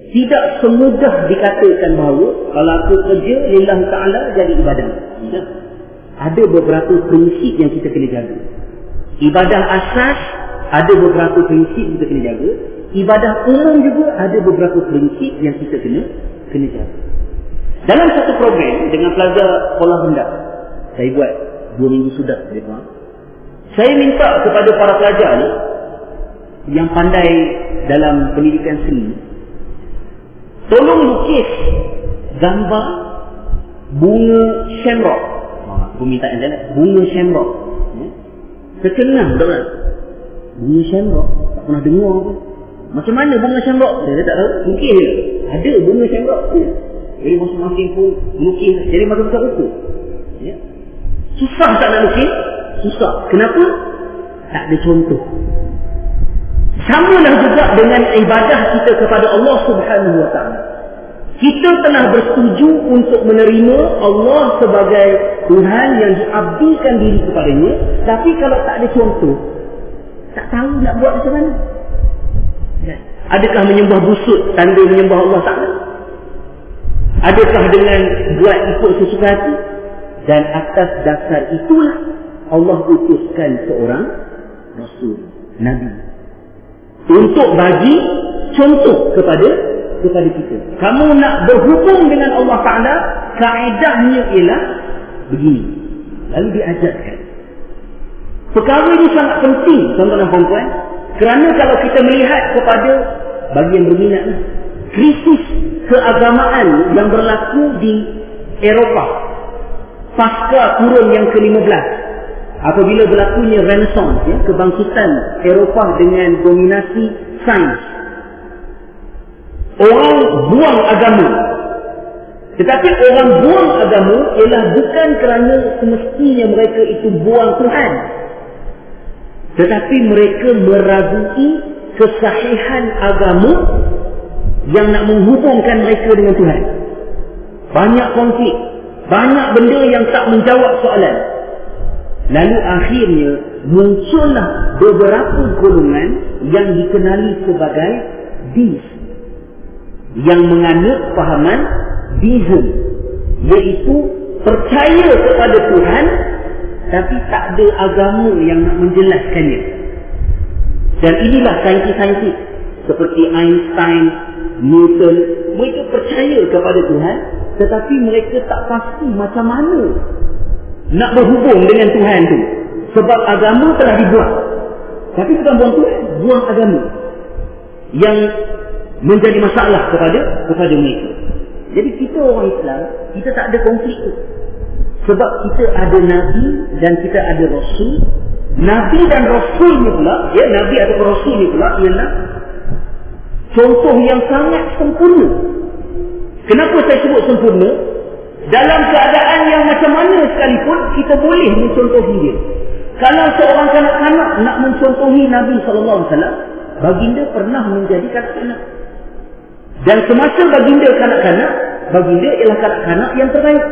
Tidak semudah dikatakan bahawa kalau aku kerja lillah ta'ala jadi ibadah. Tidak. Ada beberapa prinsip yang kita kena jaga. Ibadah asas ada beberapa prinsip kita kena jaga. Ibadah umum juga ada beberapa prinsip yang kita kena kena jaga. Dalam satu program dengan Plaza Sekolah Rendah, saya buat dua minggu sudah, saya minta kepada para pelajar ni yang pandai dalam pendidikan seni, tolong lukis gambar bunga shamrock. Permintaan saya, bunga shamrock. Terkenal tak kan? Bunga shamrock, tak pernah dengar pun. Macam mana bunga shamrock? Saya tak tahu. Mungkin ada bunga shamrock. Jadi masing-masing pun lukis. Jadi macam-macam rupa. Ya. Susah tak nak lukis? Susah. Kenapa? Tak ada contoh. Samalah juga dengan ibadah kita kepada Allah Subhanahu Wa Taala. Kita telah bersetuju untuk menerima Allah sebagai Tuhan yang diabdikan diri kepadanya. Tapi kalau tak ada contoh, tak tahu nak buat macam mana. Adakah menyembah busuk tanda menyembah Allah Ta'ala? Adakah dengan buat ikut sesuka hati? Dan atas dasar itulah Allah utuskan seorang Rasul, Nabi, untuk bagi contoh kepada kepada kita. Kamu nak berhubung dengan Allah Ta'ala, kaedahnya ialah begini. Lalu diajarkan. Perkara ini sangat penting, tuan-tuan dan puan-puan, kerana kalau kita melihat kepada bagi yang berminat ni, krisis keagamaan yang berlaku di Eropah pasca kurun yang ke lima belas, apabila berlakunya Renaissance, ya, kebangkitan Eropah dengan dominasi sains. Orang buang agama. Tetapi orang buang agama ialah bukan kerana semestinya mereka itu buang Tuhan, tetapi mereka meragui kesahihan agama yang nak menghubungkan mereka dengan Tuhan. Banyak konflik, banyak benda yang tak menjawab soalan. Lalu akhirnya muncullah beberapa golongan yang dikenali sebagai deist, yang menganut fahaman deism, iaitu percaya kepada Tuhan tapi tak ada agama yang nak menjelaskannya. Dan inilah saintis-saintis seperti Einstein, Newton, mereka percaya kepada Tuhan, tetapi mereka tak pasti macam mana nak berhubung dengan Tuhan tu. Sebab agama telah dibuang. Tapi bukan buang Tuhan, buang agama, yang menjadi masalah kepada kepada mereka. Jadi kita orang Islam, kita tak ada konflik tu. Sebab kita ada Nabi dan kita ada Rasul. Nabi dan Rasul ni pula, ya, Nabi atau Rasul ni pula ialah contoh yang sangat sempurna. Kenapa saya sebut sempurna? Dalam keadaan yang macam mana sekalipun, kita boleh mencontohi dia. Kalau seorang kanak-kanak nak mencontohi Nabi sallallahu alaihi wasallam, baginda pernah menjadi kanak-kanak. Dan semasa baginda kanak-kanak, baginda ialah kanak-kanak yang terbaik.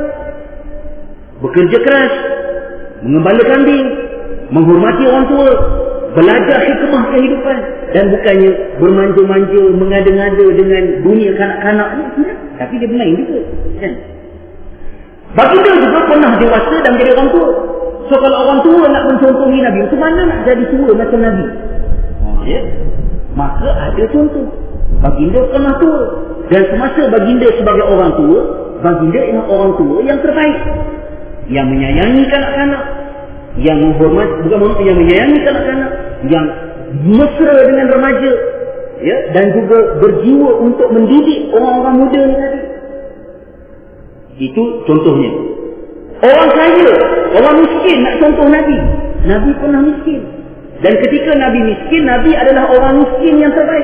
Bekerja keras, mengembala kambing, menghormati orang tua, belajar hikmah kehidupan, dan bukannya bermanja-manja, mengada-ngada dengan dunia kanak-kanak ni, tidak. Tapi dia bermain juga, kan? Baginda juga pernah dewasa dan jadi orang tua. So kalau orang tua nak mencontohi Nabi, macam mana nak jadi tua macam Nabi? Ya? Maka ada contoh. Baginda pernah tua, dan semasa baginda sebagai orang tua, baginda ialah orang tua yang terbaik, yang menyayangi kanak-kanak, yang menghormat, bukan maksud yang menyayangi kanak-kanak, yang mesra dengan remaja, ya, dan juga berjiwa untuk mendidik orang-orang muda ni tadi. Itu contohnya. Orang kaya, orang miskin nak contoh Nabi. Nabi pernah miskin. Dan ketika Nabi miskin, Nabi adalah orang miskin yang terbaik.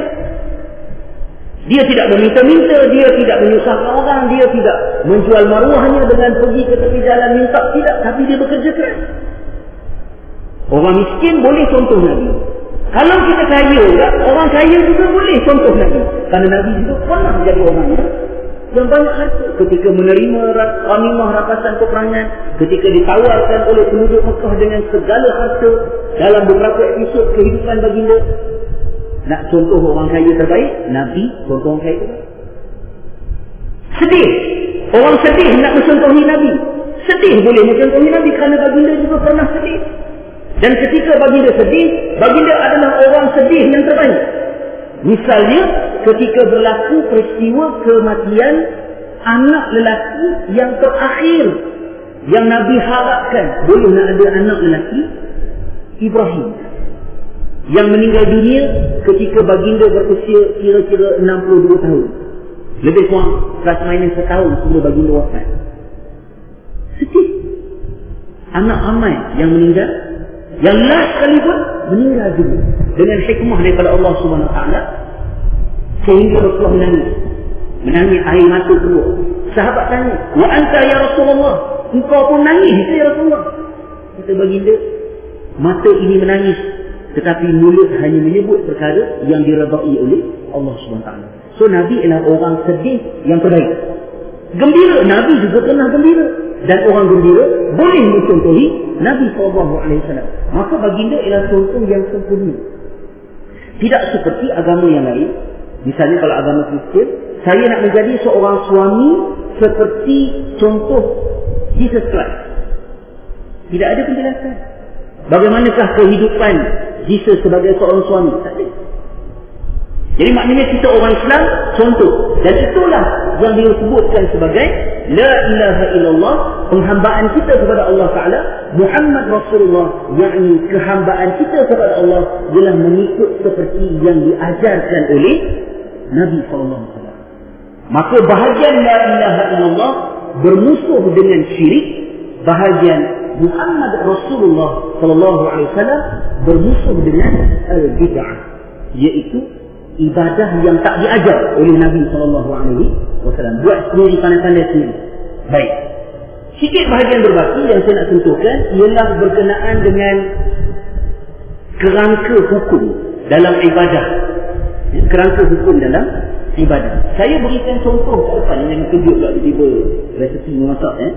Dia tidak meminta-minta, dia tidak menyusahkan orang, dia tidak menjual maruahnya dengan pergi ke tepi jalan minta, tidak, tapi dia bekerja keras. Orang miskin boleh contoh Nabi. Kalau kita kaya, orang kaya juga boleh contoh Nabi. Kerana Nabi juga pernah menjadi orang yang banyak harta. Ketika menerima ghanimah rampasan peperangan, ketika ditawarkan oleh penduduk Mekah dengan segala harta dalam beberapa episod kehidupan baginda. Nak contoh orang kaya terbaik, Nabi contoh orang kaya terbaik. Sedih. Orang sedih nak mencontohi Nabi. Sedih boleh mencontohi Nabi kerana baginda juga pernah sedih. Dan ketika baginda sedih, baginda adalah orang sedih yang terbaik. Misalnya ketika berlaku peristiwa kematian anak lelaki yang terakhir yang Nabi harapkan boleh nak ada anak lelaki, Ibrahim, yang meninggal dunia ketika baginda berusia kira-kira enam puluh dua tahun. Lebih kurang plus minus setahun sebelum baginda wafat. Sedih. Anak ramai yang meninggal, yang last kali pun meninggal juga dengan hikmah daripada Allah Subhanahu Wa Taala, sehingga Rasulullah menangis. Menangis, air mata keluar. Sahabat tanya, "Wa anta ya Rasulullah? Engkau pun nangis ke ya Rasulullah?" Kata baginda, "Mata ini menangis, tetapi mulut hanya menyebut perkara yang diredai oleh Allah Subhanahu Wa Taala." So Nabi ialah orang sedih yang terbaik. Gembira, Nabi juga pernah gembira. Dan orang gembira boleh mencontohi Nabi sallallahu alaihi wasallam. Maka baginda ialah contoh yang sempurna. Tidak seperti agama yang lain. Misalnya kalau agama Kristian, saya nak menjadi seorang suami seperti contoh Jesus Christ. Tidak ada penjelasan. Bagaimanakah kehidupan Jesus sebagai seorang suami? Tak ada. Jadi maknanya kita orang Islam contoh. Dan itulah yang disebutkan sebagai La ilaha illallah, penghambaan kita kepada Allah Ta'ala. Muhammad Rasulullah, yakni kehambaan kita kepada Allah ialah mengikut seperti yang diajarkan oleh Nabi sallallahu alaihi wasallam. Maka bahagian La ilaha illallah bermusuh dengan syirik. Bahagian Muhammad Rasulullah sallallahu alaihi wasallam bermusuh dengan al-bid'ah, iaitu ibadah yang tak diajar oleh Nabi sallallahu alaihi wasallam. Buat sendiri, pandai-pandai sendiri. Baik. Sikit bahagian berbaki yang saya nak sentuhkan ialah berkenaan dengan kerangka hukum dalam ibadah. Kerangka hukum dalam ibadah. Saya berikan contoh kat depan, jangan kejut pula tiba-tiba resepi memasak eh.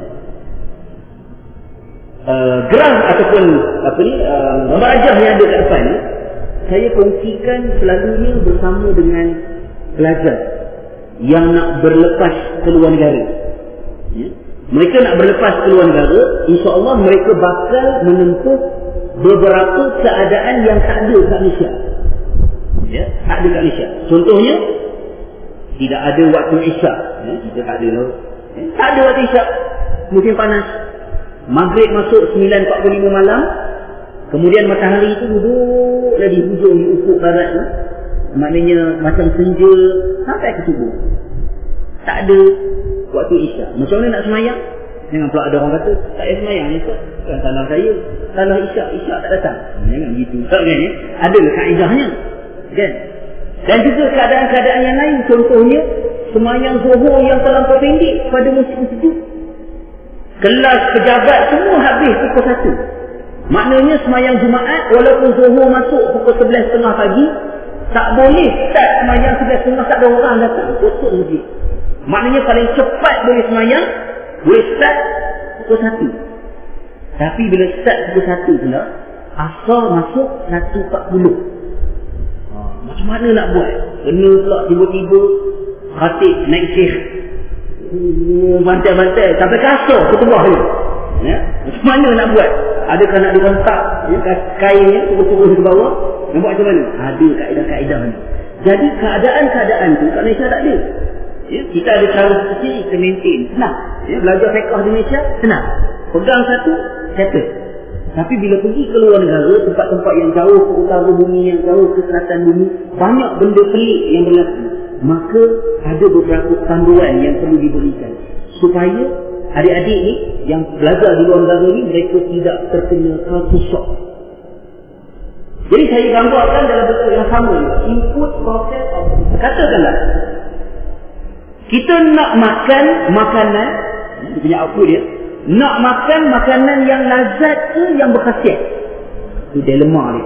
Uh, graf ataupun apa ni, uh, gambar ajar yang ada kat depan ni, saya kongsikan selalunya bersama dengan pelajar yang nak berlepas ke luar negara. Ya? Mereka nak berlepas ke luar negara, insya-Allah mereka bakal menempuh beberapa keadaan yang tak ada kat Malaysia. Ya, tak ada kat Malaysia. Contohnya, tidak ada waktu isyak. Ya, kita tak ada lah. Ya, tak ada waktu isyak. Musim panas. Maghrib masuk sembilan empat puluh lima malam. Kemudian matahari itu duduk lagi hujung di ufuk barat tu. Maknanya macam senja sampai ke subuh. Tak ada waktu isyak. Macam mana nak semayang? Jangan pula ada orang kata, tak payah semayang ni Ustaz. Kan salah saya. Salah isyak, isyak tak datang. Jangan begitu. Tak kan ya? Ada kaedahnya. Kan? Dan juga keadaan-keadaan yang lain. Contohnya, semayang zuhur yang terlampau pendek pada musim sejuk. Kelas pejabat semua habis pukul satu. Maknanya semayang Jumaat walaupun zuhur masuk pukul sebelas tiga puluh pagi, tak boleh start semayang sebelas tiga puluh, tak ada orang datang, tutup masjid. Maknanya paling cepat boleh semayang, boleh start pukul satu. Tapi bila start pukul satu pula, asar masuk satu empat puluh. Ha, macam mana nak buat? Kena pula tiba-tiba khatib naik syekh, bantai-bantai sampai kasar ke bawah ni. Ya? Macam mana nak buat? Adakah nak dirontak ya, kainnya turun-turun ke bawah? Nak buat macam mana? Ada kaedah-kaedah ni. Jadi keadaan-keadaan tu kat Malaysia tak ada. Ya? Kita ada cara seperti kita maintain. Senang. Ya? Belajar fiqh di Malaysia senang. Pegang satu, settle. Tapi bila pergi ke luar negara, tempat-tempat yang jauh ke utara bumi, yang jauh ke selatan bumi, banyak benda pelik yang berlaku. Maka ada beberapa panduan yang perlu diberikan supaya adik-adik ni yang belajar di luar negara ni mereka tidak terkena culture shock. Jadi saya gambarkan dalam bentuk yang sama ni, input process of, katakanlah kita nak makan makanan, kita punya output dia, nak makan makanan yang lazat ke yang berkhasiat. Itu dilema dia.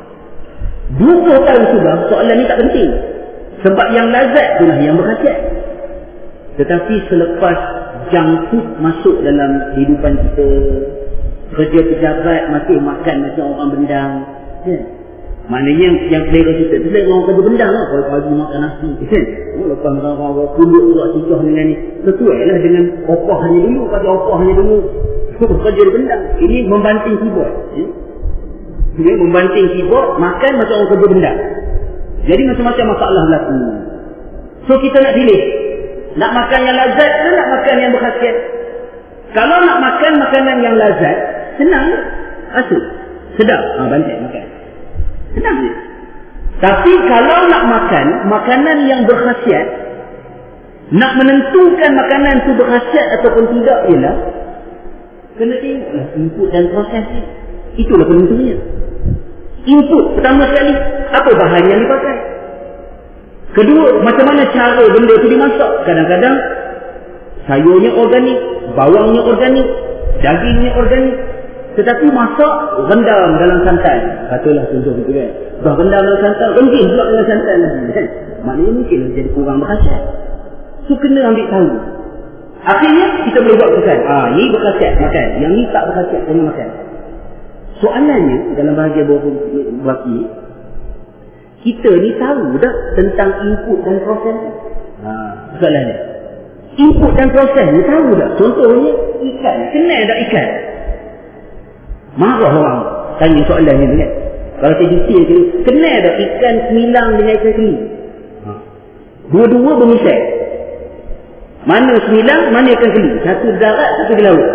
dua puluh tahun sudah soalan ni tak penting. Sebab yang lazat itulah yang berkhasiat. Tetapi selepas junk food masuk dalam kehidupan kita, kerja pejabat masih makan macam orang bendang, kan? Maknanya yang, yang selera kita tu selera orang kerja benda lah. Kalau pagi makan nasi kan, oh, lepas makan orang kulit juga susah dengan ni, sesuai lah dengan opahnya dulu. Kata opahnya dulu kerja benda. Ini membanting keyboard ya? Dia membanting keyboard, makan macam orang kerja benda. Jadi macam-macam masalah berlaku. So kita nak pilih, nak makan yang lazat ke nak makan yang berkhasiat? Kalau nak makan makanan yang lazat, senang je, rasa sedap, ha, bantai makan, senang je. Tapi kalau nak makan makanan yang berkhasiat, nak menentukan makanan tu berkhasiat ataupun tidak, ialah kena tengoklah input dan proses ni. Itulah penentunya. Input pertama sekali, apa bahan yang dipakai. Kedua, macam mana cara benda tu dimasak. Kadang-kadang sayurnya organik, bawangnya organik, dagingnya organik, tetapi masak rendam dalam santan. Katalah contoh itu kan, dah rendam dalam santan, rendam pula dalam santan kan? Maknanya mungkin jadi kurang berkhasiat. So kena ambil tahu. Akhirnya kita boleh buat keputusan, ah, ni berkhasiat makan, yang ni tak berkhasiat jangan makan. Soalannya dalam bahagian bawah ni, kita ni tahu tak tentang input dan proses? Ha, soalannya. Input dan proses ni tahu tak? Contohnya ikan, kenal tak ikan? Marah orang tanya soalan ni kan. Kalau saya detail tu, kenal tak ikan semilang dengan ikan keli? Ha. Dua-dua bermisal. Mana semilang, mana ikan keli? Satu darat, satu di laut.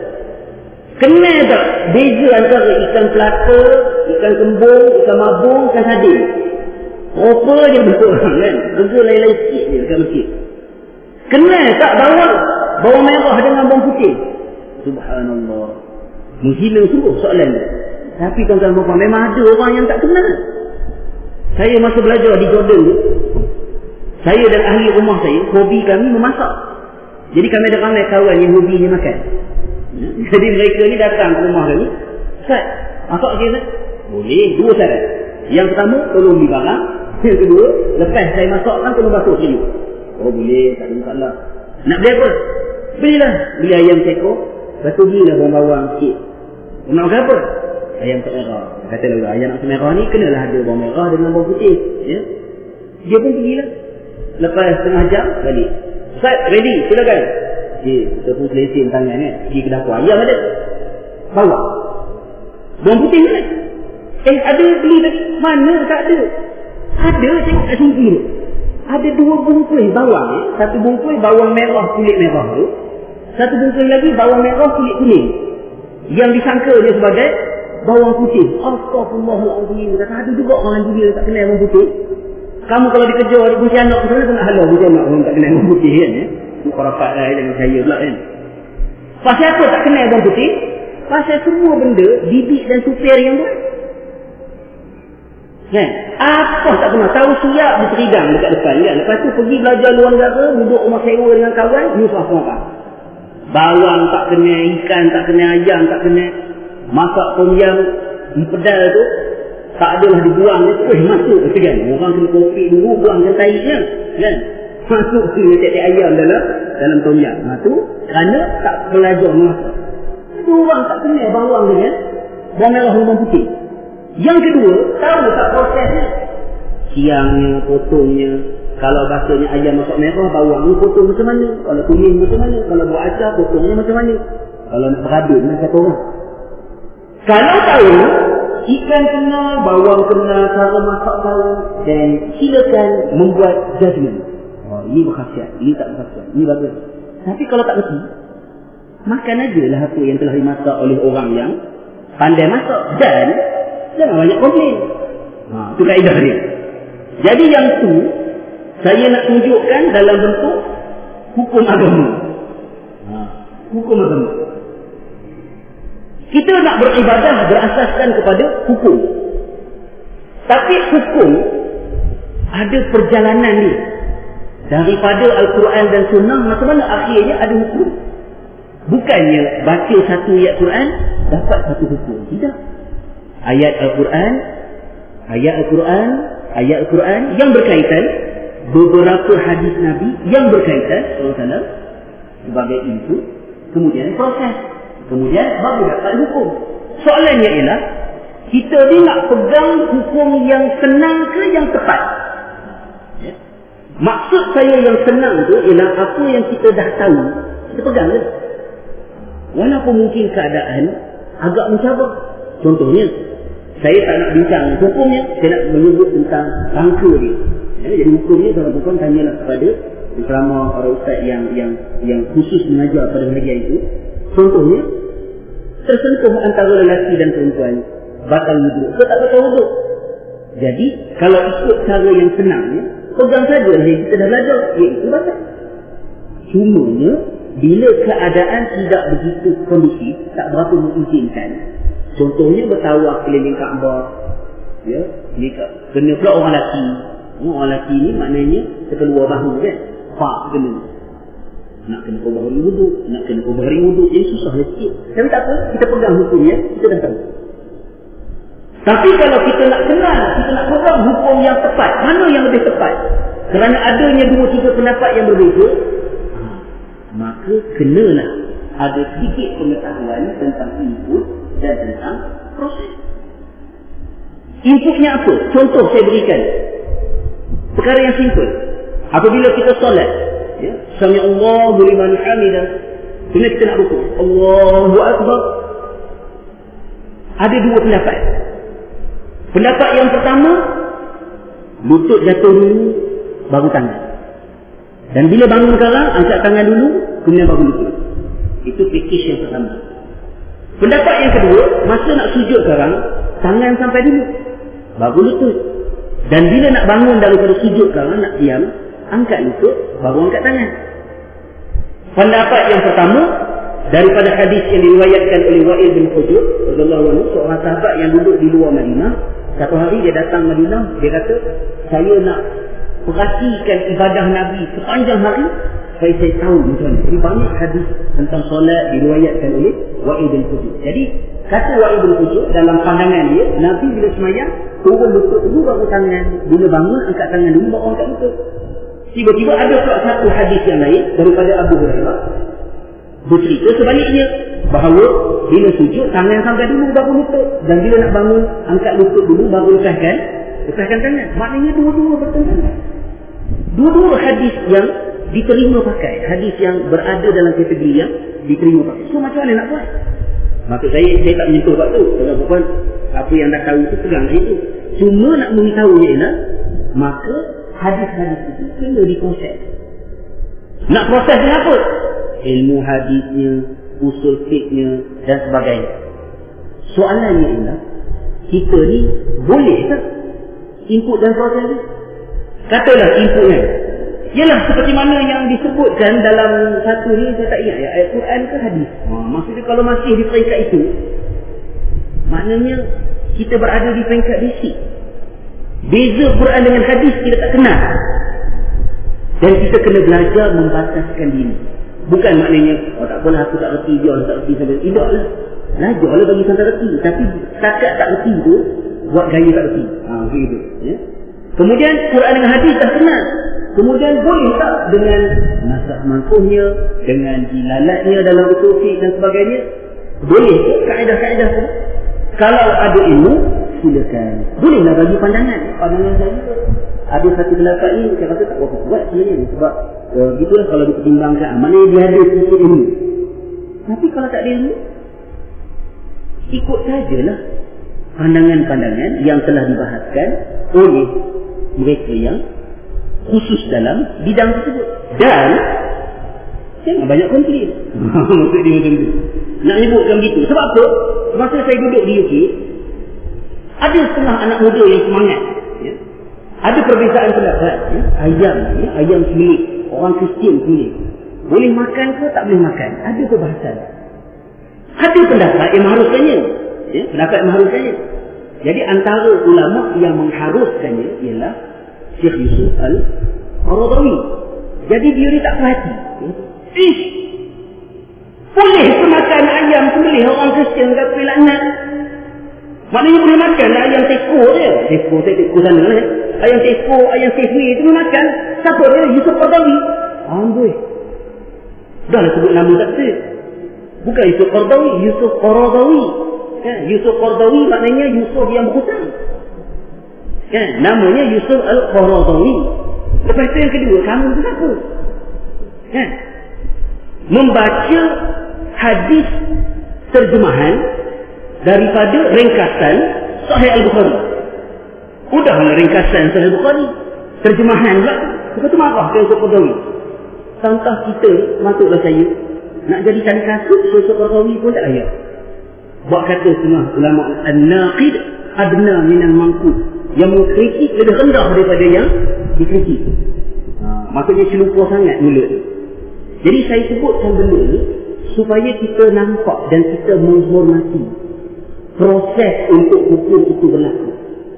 Kenal tak beza antara ikan pelata, ikan kembung, ikan mabung, ikan sardin? Apa je bentuk orang kan? Beza lain-lain sikit je dekat masjid. Kenal tak bawang? Bawang merah dengan bawang putih? Subhanallah. Menghina sungguh soalan ni. Tapi tuan-tuan puan, memang ada orang yang tak kenal. Saya masa belajar di Jordan tu, saya dan ahli rumah saya, hobi kami memasak. Jadi kami ada ramai kawan yang hobinya makan. Jadi mereka ni datang ke rumah kami, Ustaz, masak je Ustaz? Boleh, dua syarat. Yang pertama, tolong beli barang. Yang kedua, lepas saya masakkan, tolong basuh sejuk. Oh boleh, tak ada masalah. Nak beli apa? Belilah. Beli ayam sekor, lepas tu belilah bawang-bawang sikit. Nak makan apa? Ayam tak merah. Katalah ayam nak merah ni, kenalah ada bawang merah dengan bawang putih ya? Dia pun pergilah. Lepas setengah jam, balik. Ustaz, ready, silakan. Okay, kita pun selesin tangan kan, pergi ke dapur. Ayam ada, bawang, bawang putih mana? Eh ada beli tadi. Mana tak ada? Ada, tengok kat sini. Ada dua bungkus bawang eh? Satu bungkus bawang merah kulit merah tu, satu bungkus lagi bawang merah kulit kuning, yang disangka dia sebagai bawang putih. Astaghfirullahaladzim. Kata ada juga orang dia tak kenal bawang putih. Kamu kalau dikejar di kunci anak ke sana, kena halau kunci anak orang tak kenal bawang putih kan ya? Muka rapat lah, jangan percaya pula kan. Pasal apa tak kenal bawang putih? Pasal semua benda bibik dan supir yang buat kan? Apa tak pernah tahu siap berterigang dekat depan kan? Lepas tu pergi belajar luar negara, duduk rumah sewa dengan kawan, nyusah semua. Bawang tak kena, ikan tak kena, ayam tak kena. Masak tom yam di pedal tu tak adalah dibuang dia terus masuk kan? Orang kena kopi dulu, buangkan taiknya kan? Masuk kena tiap-tiap ayam dalam dalam tom yam. Ha tu kerana tak belajar masak. Ada orang tak kena bawang dengan bawang merah dan bawang putih. Yang kedua, tahu tak prosesnya? Siangnya, potongnya. Kalau bahasanya ayam masak merah, bawang ni potong macam mana? Kalau kuning macam mana? Kalau buat acar, potongnya macam mana? Kalau nak beradun, nak kata orang. Kalau tahu, ikan kena, bawang kena, cara masak tahu, dan silakan membuat judgement. Oh, ini berkhasiat, ini tak berkhasiat, ini bagus. Tapi kalau tak berkhasiat, makan aja lah apa yang telah dimasak oleh orang yang pandai masak. Dan jangan banyak komplain. Ha, itu kaedah dia. Jadi yang tu saya nak tunjukkan dalam bentuk hukum agama. Ha, hukum agama. Kita nak beribadah berasaskan kepada hukum. Tapi hukum ada perjalanan dia. Daripada Al-Quran dan Sunnah, macam mana akhirnya ada hukum. Bukannya baca satu ayat Quran dapat satu hukum. Tidak. Ayat Al-Quran, ayat Al-Quran, ayat Al-Quran yang berkaitan, beberapa hadis Nabi yang berkaitan sallallahu alaihi wasallam sebagai input, kemudian proses, kemudian baru dapat hukum. Soalannya ialah, Kita ni nak pegang hukum yang senang ke yang tepat? Ya. Maksud saya yang senang tu ialah apa yang kita dah tahu, kita pegang je. Walaupun mungkin keadaan agak mencabar. Contohnya, saya tak nak bincang hukumnya, saya nak menyebut tentang rangka dia. Ya, jadi hukumnya tuan-tuan tanyalah kepada bersama para ustaz yang yang yang khusus mengajar pada bahagian itu. Contohnya, tersentuh antara lelaki dan perempuan batal wuduk ke tak batal wuduk. Jadi kalau ikut cara yang senangnya, pegang saja yang kita dah belajar, iaitu batal. Cumanya bila keadaan tidak begitu kondusif, tak berapa mengizinkan, contohnya bertawaf keliling Kaabah, ya, kena pula orang lelaki. Orang lelaki ni maknanya sekeluar bahu kan, pak kena, nak kena kubahari wuduk, nak kena kubahari wuduk, jadi susah sikit. Tapi tak apa, kita pegang hukumnya, kita dah tahu. Tapi kalau kita nak kenal, kita nak pegang hukum yang tepat, mana yang lebih tepat? Kerana adanya dua tiga pendapat yang berbeza, maka kenalah ada sedikit pengetahuan tentang input dan tentang proses. Inputnya apa? Contoh saya berikan. Perkara yang simple. Apabila kita solat, ya, Sami Allahu liman hamidah, kemudian kita nak rukuk, Allahu Akbar. Ada dua pendapat. Pendapat yang pertama, lutut jatuh dulu, baru tangan. Dan bila bangun sekarang, angkat tangan dulu, kemudian baru lutut. Itu package yang pertama. Pendapat yang kedua, masa nak sujud sekarang, tangan sampai dulu, baru lutut. Dan bila nak bangun daripada sujud sekarang, nak diam, angkat lutut, baru angkat tangan. Pendapat yang pertama, daripada hadis yang diriwayatkan oleh Wa'il bin Hujur radhiyallahu anhu, seorang sahabat yang duduk di luar Madinah. Satu hari dia datang Madinah, dia kata, saya nak perhatikan ibadah Nabi sepanjang hari, supaya saya tahu macam mana. Jadi banyak hadis tentang solat diriwayatkan oleh Wa'il bin Hujur. Jadi kata Wa'il bin Hujur, dalam pandangan dia, Nabi bila semayang turun lutut dulu baru tangan, bila bangun angkat tangan dulu baru angkat lutut. Tiba-tiba ada pula satu hadis yang lain daripada Abu Hurairah bercerita sebaliknya, bahawa bila sujud tangan sampai dulu baru lutut, dan bila nak bangun angkat lutut dulu baru lekaskan lekaskan tangan. Maknanya dua-dua bertentangan. Dua-dua hadis yang diterima pakai, hadis yang berada dalam kategori yang diterima pakai. So macam mana nak buat? Maksud saya, saya tak menyentuh buat tu. Kalau bukan apa yang dah tahu itu, pegang itu. Cuma nak memberitahu ialah, maka hadis-hadis itu kena diproses. Nak proses dengan apa? Ilmu hadisnya, usul fiqhnya dan sebagainya. Soalannya ialah, kita ni boleh tak input dan proses ni? Katalah inputnya, ialah seperti mana yang disebutkan dalam satu ni, saya tak ingat ya, ayat Quran ke hadis. Ha, maksudnya kalau masih di peringkat itu, maknanya kita berada di peringkat basic. Beza Quran dengan hadis kita tak kenal. Dan kita kena belajar membataskan diri. Bukan maknanya, oh tak apalah aku tak reti, dia tak reti sampai. Tidak lah. Belajarlah bagi sampai reti. Tapi setakat tak reti tu, buat gaya tak reti. Ha, begitu. Ya? Kemudian Quran dengan hadis dah kenal. Kemudian boleh tak dengan nasab mansuhnya, dengan dilalatnya dalam usul fiqh dan sebagainya? Boleh ke kaedah-kaedah tu? Kalau ada ilmu, silakan. Bolehlah bagi pandangan. Pandangan saya ada satu pendapat ni, saya rasa tak berapa kuat sebenarnya. Sebab uh, gitulah kalau dipertimbangkan. Maknanya dia ada sedikit ilmu. Tapi kalau tak ada ilmu, ikut sajalah pandangan-pandangan yang telah dibahaskan oleh mereka yang khusus dalam bidang tersebut. Dan jangan banyak komplain. Maksud dia macam tu. Nak sebutkan begitu. Sebab apa? Masa saya duduk di U K, ada setengah anak muda yang semangat. Ya? Ada perbezaan pendapat. Ya? Ayam, ya? Ayam sembelih. Orang Kristian sembelih. Boleh makan ke tak boleh makan? Ada perbahasan. Ada pendapat yang mengharuskannya. Ya? Pendapat yang mengharuskannya. Jadi antara ulama yang mengharuskannya ialah Syekh Yusuf Al-Qaradawi. Jadi dia ni tak perhati. Ish! Boleh ke makan ayam sembelih orang Kristian kata laknat? Maknanya boleh makan ayam teko dia. Teko, teko sana lah. Ayam teko, ayam sehwi itu boleh makan. Siapa dia? Yusuf Qaradawi. Amboi. Dah lah sebut nama tak saya. Bukan Yusuf Qaradawi, Yusuf Qaradawi. Kan? Yusuf Qaradawi maknanya Yusuf yang berhutang. Kan? Namanya Yusuf Al-Qaradawi. Lepas itu yang kedua, kamu itu apa? Kan? Membaca hadis terjemahan daripada ringkasan Sahih Al-Bukhari. Udahlah ringkasan Sahih Al-Bukhari. Terjemahan pula. Lepas tu marah ke Yusuf Qaradawi. Contoh kita, masuklah saya. Nak jadi tali kasut, Yusuf Qaradawi pun tak layak. Buat kata setengah ulama an-naqid adna minal mangkud. Yang mengkritik lebih rendah daripada yang dikritik. Ha, maksudnya celupa sangat mulut. Jadi saya sebutkan benda ni supaya kita nampak dan kita menghormati proses untuk hukum itu berlaku.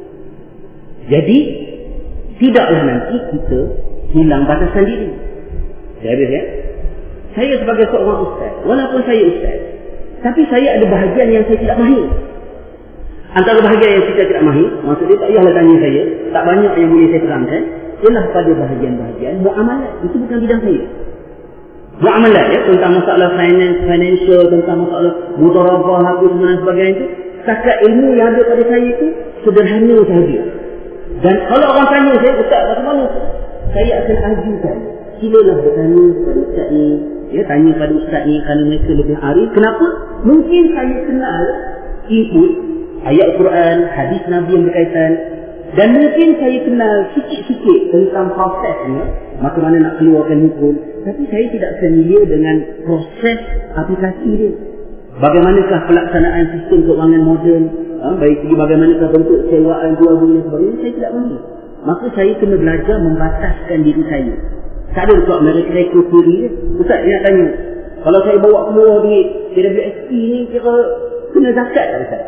Jadi tidaklah nanti kita hilang batasan diri. Saya habis ya. Saya sebagai seorang ustaz, walaupun saya ustaz, tapi saya ada bahagian yang saya tidak mahir. Antara bahagian yang saya tidak mahir, maksudnya tak payahlah tanya saya, tak banyak yang boleh saya terangkan, ialah pada bahagian-bahagian muamalat. Itu bukan bidang saya. Muamalat ya, tentang masalah finance, financial, tentang masalah mudharabah, apa dan sebagainya itu, setakat ilmu yang ada pada saya itu sederhana sahaja. Dan kalau orang tanya saya, ustaz bagaimana? Saya akan ajukan, silalah bertanya kepada ustaz ni, ya, tanya pada ustaz ni kerana mereka lebih arif. Kenapa? Mungkin saya kenal input ayat Quran, hadis Nabi yang berkaitan, dan mungkin saya kenal sikit-sikit tentang prosesnya, macam mana nak keluarkan hukum, tapi saya tidak familiar dengan proses aplikasi dia. Bagaimanakah pelaksanaan sistem keuangan moden, ha, baik segi bagaimanakah bentuk sewaan, jual beli dan sebagainya, saya tidak mengerti. Maka saya kena belajar membataskan diri saya. Tak ada untuk mereka-reka sendiri. Ustaz, dia nak tanya, kalau saya bawa keluar duit K W S P ni, kira kena zakat tak Ustaz?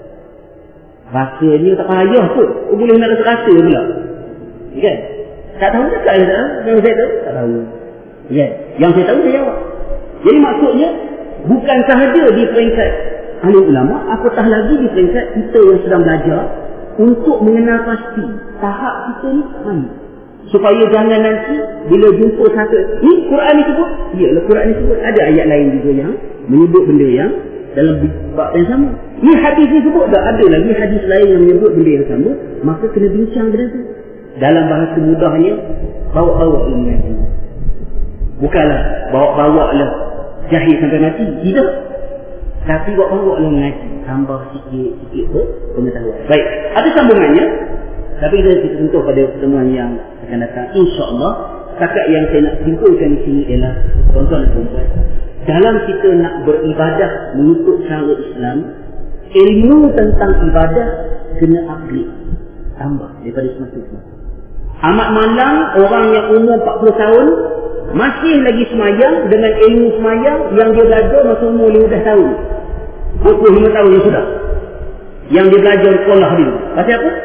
Rasanya tak payah pun. Oh, boleh nak rasa-rasa pula. Kan? Tak tahu zakat ke tak? Yang saya tahu? Tak tahu. Kan? Yang saya tahu, saya jawab. Jadi maksudnya, bukan sahaja di peringkat ahli ulama, apatah lagi di peringkat kita yang sedang belajar untuk mengenal pasti tahap kita ni mana. Supaya jangan nanti bila jumpa satu ni Quran ni sebut, ya Quran ni sebut, ada ayat lain juga yang menyebut benda yang dalam bab yang sama. Ni hadis ni sebut dah, ada lagi hadis lain yang menyebut benda yang sama, maka kena bincang benda tu. Dalam bahasa mudahnya, bawa-bawa lah mengaji. Bukanlah bawa-bawa lah jahil sampai mati, tidak. Tapi bawa-bawa lah mengaji, tambah sikit-sikit pengetahuan. Baik, ada sambungannya. Tapi kita tentu pada pertemuan yang akan datang, insya-Allah. Kakak yang saya nak simpulkan di sini ialah, tuan-tuan dan puan-puan, dalam kita nak beribadah mengikut cara Islam, ilmu tentang ibadah kena upgrade, tambah daripada semasa-semasa. Amat malang orang yang umur empat puluh tahun masih lagi semayang dengan ilmu semayang yang dia belajar masa umur lima belas tahun, dua puluh lima tahun yang sudah, yang dia belajar sekolah dia. Pasal apa?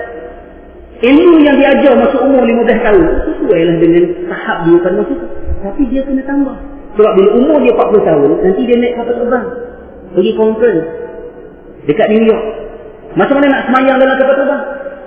Ilmu yang diajar masa umur lima belas tahun sesuailah dengan tahap dia pada masa itu, tapi dia kena tambah. Sebab bila umur dia empat puluh tahun, nanti dia naik kapal terbang pergi conference dekat New York. Macam mana nak semayang dalam kapal terbang?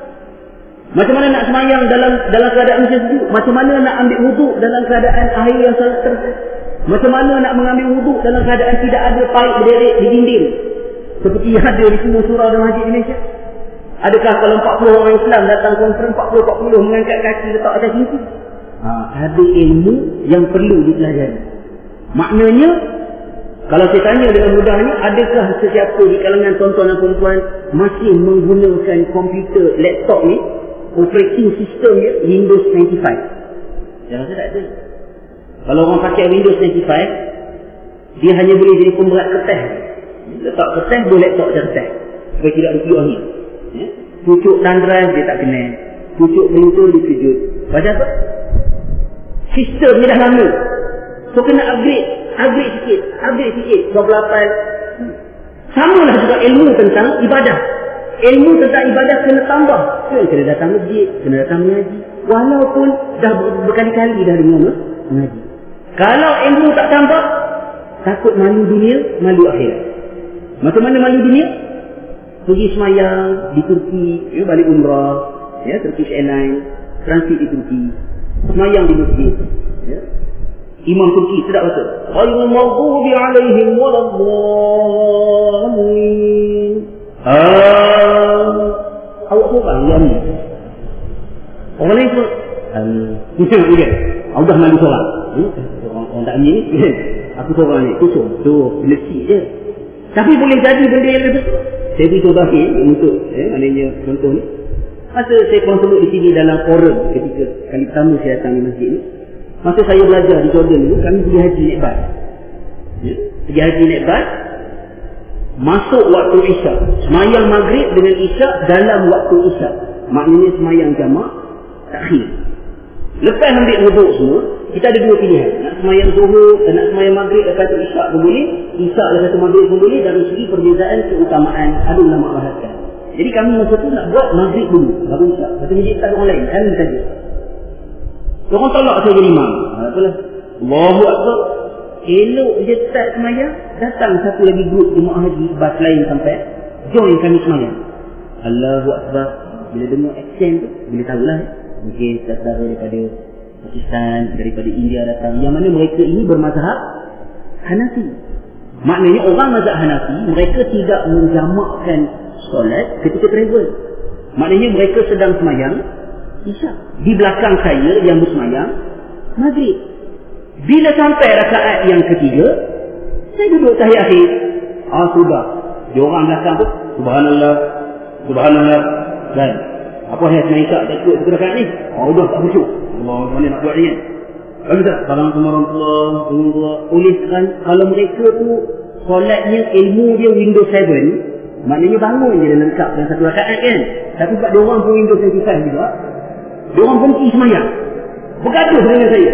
Macam mana nak semayang dalam dalam keadaan musim sejuk? Macam mana nak ambil wuduk dalam keadaan air yang sangat keras? Macam mana nak mengambil wuduk dalam keadaan tidak ada paip berderet di dinding seperti yang ada di semua surau dan masjid di Malaysia? Adakah kalau empat puluh orang Islam datang konferens, empat puluh empat puluh mengangkat kaki letak atas pintu? Ha, ada ilmu yang perlu dipelajari. Maknanya, kalau saya tanya dengan mudahnya, adakah sesiapa di kalangan tuan-tuan dan perempuan masih menggunakan komputer, laptop ni, operating system dia Windows sembilan puluh lima? Saya rasa tak ada. Kalau orang pakai Windows sembilan puluh lima, dia hanya boleh jadi pemberat kertas. Letak kertas, boleh laptop macam kertas, supaya tidak dikejut angin. Ya? Pucuk dan drive dia tak kenal, pucuk printer dia kejut. Pasal apa? Sistem ni dah lama, so kena upgrade, upgrade sikit, upgrade sikit. dua puluh lapan. Sama lah juga ilmu tentang ibadah. Ilmu tentang ibadah kena tambah. Kena datang masjid, kena datang mengaji, walaupun dah berkali-kali dah dengar mengaji. Kalau ilmu tak tambah, takut malu dunia, malu akhirat. Macam mana malu dunia? Pergi semayang di Turki, ya, balik umrah, ya, Turkish Airlines, transit di Turki, semayang di masjid, ya. Imam Turki tidak betul. Ghairul maghdubi alaihim waladdallin. Uh, awak seorang yang ni. Orang lain tu Mungkin okay. Aku dah malu seorang hmm? Orang, orang tak ni aku seorang ni kosong tu lekik je. Tapi boleh jadi benda yang lebih. Saya beri contoh ni untuk eh, maknanya contoh ni masa saya pernah sebut di sini dalam forum ketika kali pertama saya datang di masjid ni. Masa saya belajar di Jordan dulu, kami pergi haji naik bas ya? Pergi haji naik bas, masuk waktu isyak, semayang maghrib dengan isyak dalam waktu isyak, maknanya semayang jamak takhir. Lepas ambil wuduk semua, kita ada dua pilihan. Nak semayang zuhur, nak semayang maghrib lepas tu isyak pun boleh, isyak lepas tu maghrib pun boleh. Dari segi perbezaan keutamaan ada ulama bahaskan. Jadi kami masa tu nak buat maghrib dulu baru isyak. Lepas tu masjid tak ada orang lain, kami saja. Orang tolak saya jadi imam. Apalah. Allahu Akbar. Elok je start semayang, datang satu lagi grup jemaah haji bas lain sampai join kami semayang. Allahu Akbar. Bila dengar accent tu, bila tahulah eh. Mungkin saudara daripada Pakistan, daripada India datang, yang mana mereka ini bermazhab Hanafi. Maknanya orang mazhab Hanafi, mereka tidak menjamakkan solat ketika travel. Maknanya mereka sedang semayang isyak. Di belakang saya yang bersemayang maghrib. Bila sampai rakaat yang ketiga, saya duduk tahiyat akhir. Ah sudah. Dia orang belakang tu, subhanallah, subhanallah. Dan apa yang saya isyak tak cukup satu rakaat ni? Oh udah tak khusyuk. Allah, mana nak buat ni kan? Kalau tak, Assalamualaikum warahmatullahi wabarakatuh. Oleh kan, kalau mereka tu solatnya ilmu dia Windows tujuh, maknanya bangun je dan lengkap dengan satu rakaat kan. Tapi sebab diorang pun Windows tujuh juga, diorang berhenti semayang, bergaduh dengan saya.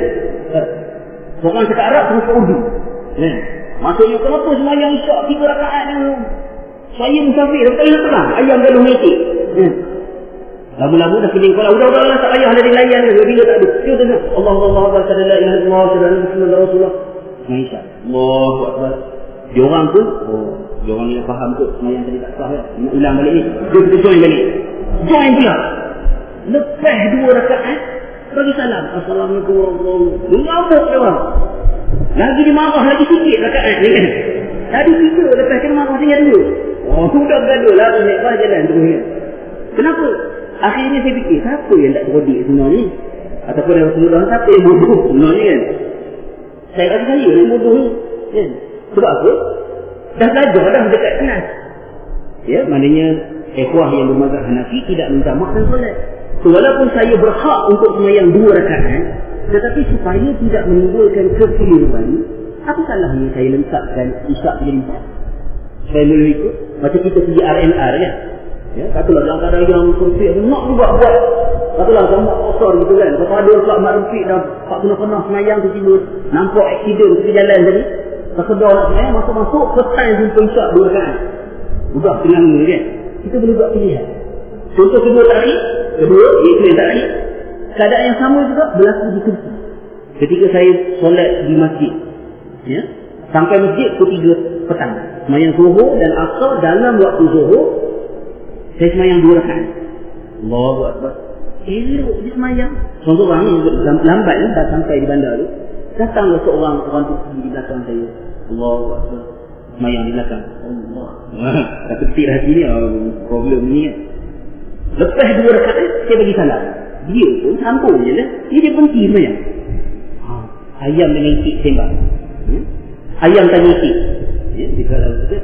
Seorang cakap Arab, terus ke Urdu kan? Maksudnya kenapa semayang isyak tiga rakaat ni? Saya musafir, tak boleh terang, ayam galuh metik kan? Lama-lama dah feeling kalau udah udah tak payah ada layan ke bila tak ada. Dia dengar Allah Allah Allah la ilaha illallah sallallahu alaihi wasallam. Masya Allahu akbar. Dia orang tu, oh, dia orang ni faham tu semayang tadi tak sah kan. Nak ulang balik ni. Dia kita join balik. Join pula. Lepas dua rakaat bagi salam. Assalamualaikum warahmatullahi wabarakatuh. Mengamuk dia orang. Lagi dia marah lagi sikit rakaat ni kan. Tadi tiga lepas kena marah dia dua. Oh, sudah bergaduh lah naik bas jalan terus. Kenapa? Akhirnya saya fikir, siapa yang tak terkodik sebenarnya? Ataupun dalam seluruh siapa yang bodoh sebenarnya kan? Saya rasa saya yang bodoh ni kan? Sebab apa? Dah belajar dah dekat kelas. Ya, maknanya ikhwah yang bermazhab Hanafi tidak menjamakkan solat. So, walaupun saya berhak untuk semayang dua rakaat, tetapi supaya tidak menimbulkan kekeliruan, apa salahnya saya lengkapkan isyak jadi empat? Saya boleh ikut macam kita pergi R N R kan? Ya, katalah dalam keadaan yang sempit nak juga buat. Katalah sama kotor gitu kan. Kalau ada pula mak rempit dah tak pernah-pernah semayang tiba-tiba nampak aksiden di jalan tadi. Tersedar nak semayang, masuk-masuk first time jumpa isyak dua rakaat. Udah tenang ni kan. Kita boleh buat pilihan. Contoh kedua tadi, kedua iaitu yang tadi, keadaan yang sama juga berlaku di Turki. Ketika saya solat di masjid, ya, sampai masjid pukul tiga petang. Semayang zuhur dan asar dalam waktu zuhur. Saya semayang dua rakaat. Allahu Akbar. Elok dia semayang. Contoh orang ni lambat ni dah sampai di bandar tu. Datanglah seorang orang Turki di belakang saya. Allahu Akbar. Semayang di belakang. Allah. Tak ketik hati ni problem ni kan. Lepas dua rakaat saya bagi salam. Dia pun sambung je lah. Dia dia berhenti semayang. Ha. Ayam dengan itik sembang. Hmm? Ayam tanya itik. Ya, dia kalau kita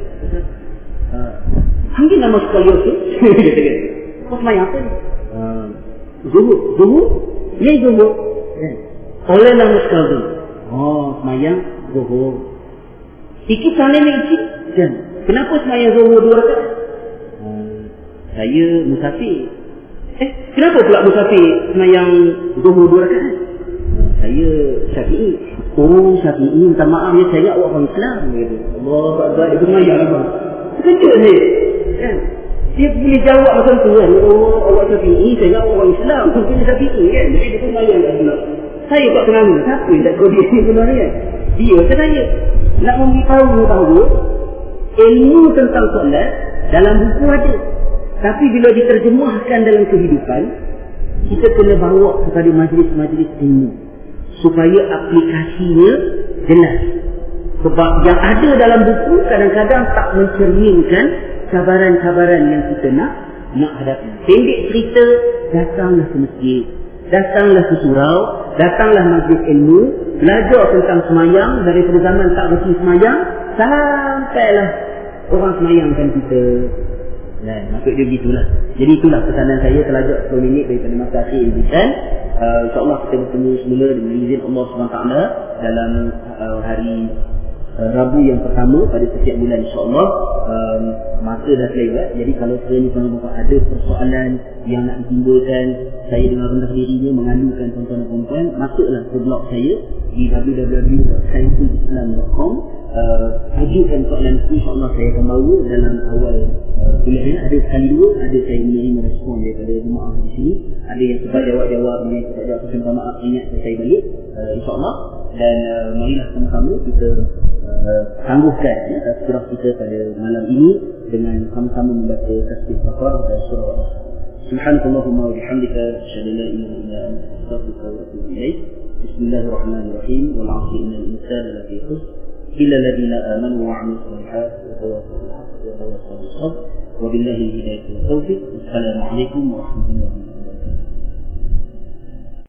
Hanggi nama sekali tu. Kau semayang apa ni? Uh, zuhur. Zuhur? Ya zuhur. Yeah. Oleh nama sekali tu. Oh, semayang zuhur. Sikit sana ni ikut. Dan kenapa semayang zuhur dua rakaat? Uh, saya musafir. Eh, kenapa pula musafir semayang zuhur dua rakaat? Uh, saya Syafi'i. Oh, Syafi'i. Minta maaf ya, saya ingat awak orang Islam. Allah Akbar. Itu semayang apa? Sekejap ni. Kan? Dia boleh jawab macam tu kan. Oh, awak Syafi'i, saya ingat orang Islam. Mungkin Syafi'i kan. Jadi dia pun mayang kat sana. Saya tak kenal. Siapa yang tak kodi ni sebenarnya kan? Dia macam saya. Nak memberitahu bahawa ilmu tentang solat dalam buku ada. Tapi bila diterjemahkan dalam kehidupan, kita kena bawa kepada majlis-majlis ilmu. Supaya aplikasinya jelas. Sebab yang ada dalam buku kadang-kadang tak mencerminkan cabaran-cabaran yang kita nak nak hadapi. Pendek cerita, datanglah ke masjid, datanglah ke surau, datanglah majlis ilmu, belajar tentang semayang daripada zaman tak reti semayang sampailah orang semayangkan kita. Nah, maksud dia begitulah. Jadi itulah pesanan saya, terlajak sepuluh minit daripada masa akhir edition. Uh, InsyaAllah kita bertemu semula dengan izin Allah subhanahu wa taala dalam uh, hari uh, Rabu yang pertama pada setiap bulan insyaAllah. Um, masa dah lewat. Jadi kalau sekiranya tuan-tuan ada persoalan yang nak ditimbulkan, saya dengan rendah dirinya mengalukan tuan-tuan dan puan-puan, masuklah ke blog saya di w w w dot saiful islam dot com. Uh, ajukan soalan itu, insyaAllah saya akan bawa dalam awal uh, bulan ini. Ada sekali dua, ada saya menerima respon daripada jemaah di sini, ada yang sebab jawab-jawab, ada yang sebab jawab saya minta maaf, ingat saya balik, uh, insyaAllah. Dan uh, marilah sama-sama kita uh, tangguhkan ya, tazkirah kita pada malam ini dengan sama-sama membaca tasbih Baqarah dan surah. Subhanallahumma wa bihamdika, asyhadu an la ilaha illa anta, astaghfiruka wa atubu ilaik. Bismillahirrahmanirrahim. Wal 'asri innal insana lafi khusr إلا الذين آمنوا وعملوا الصالحات وتواصوا بالحق وتواصوا بالصبر وبالله الهداية والتوفيق. السلام عليكم ورحمة الله.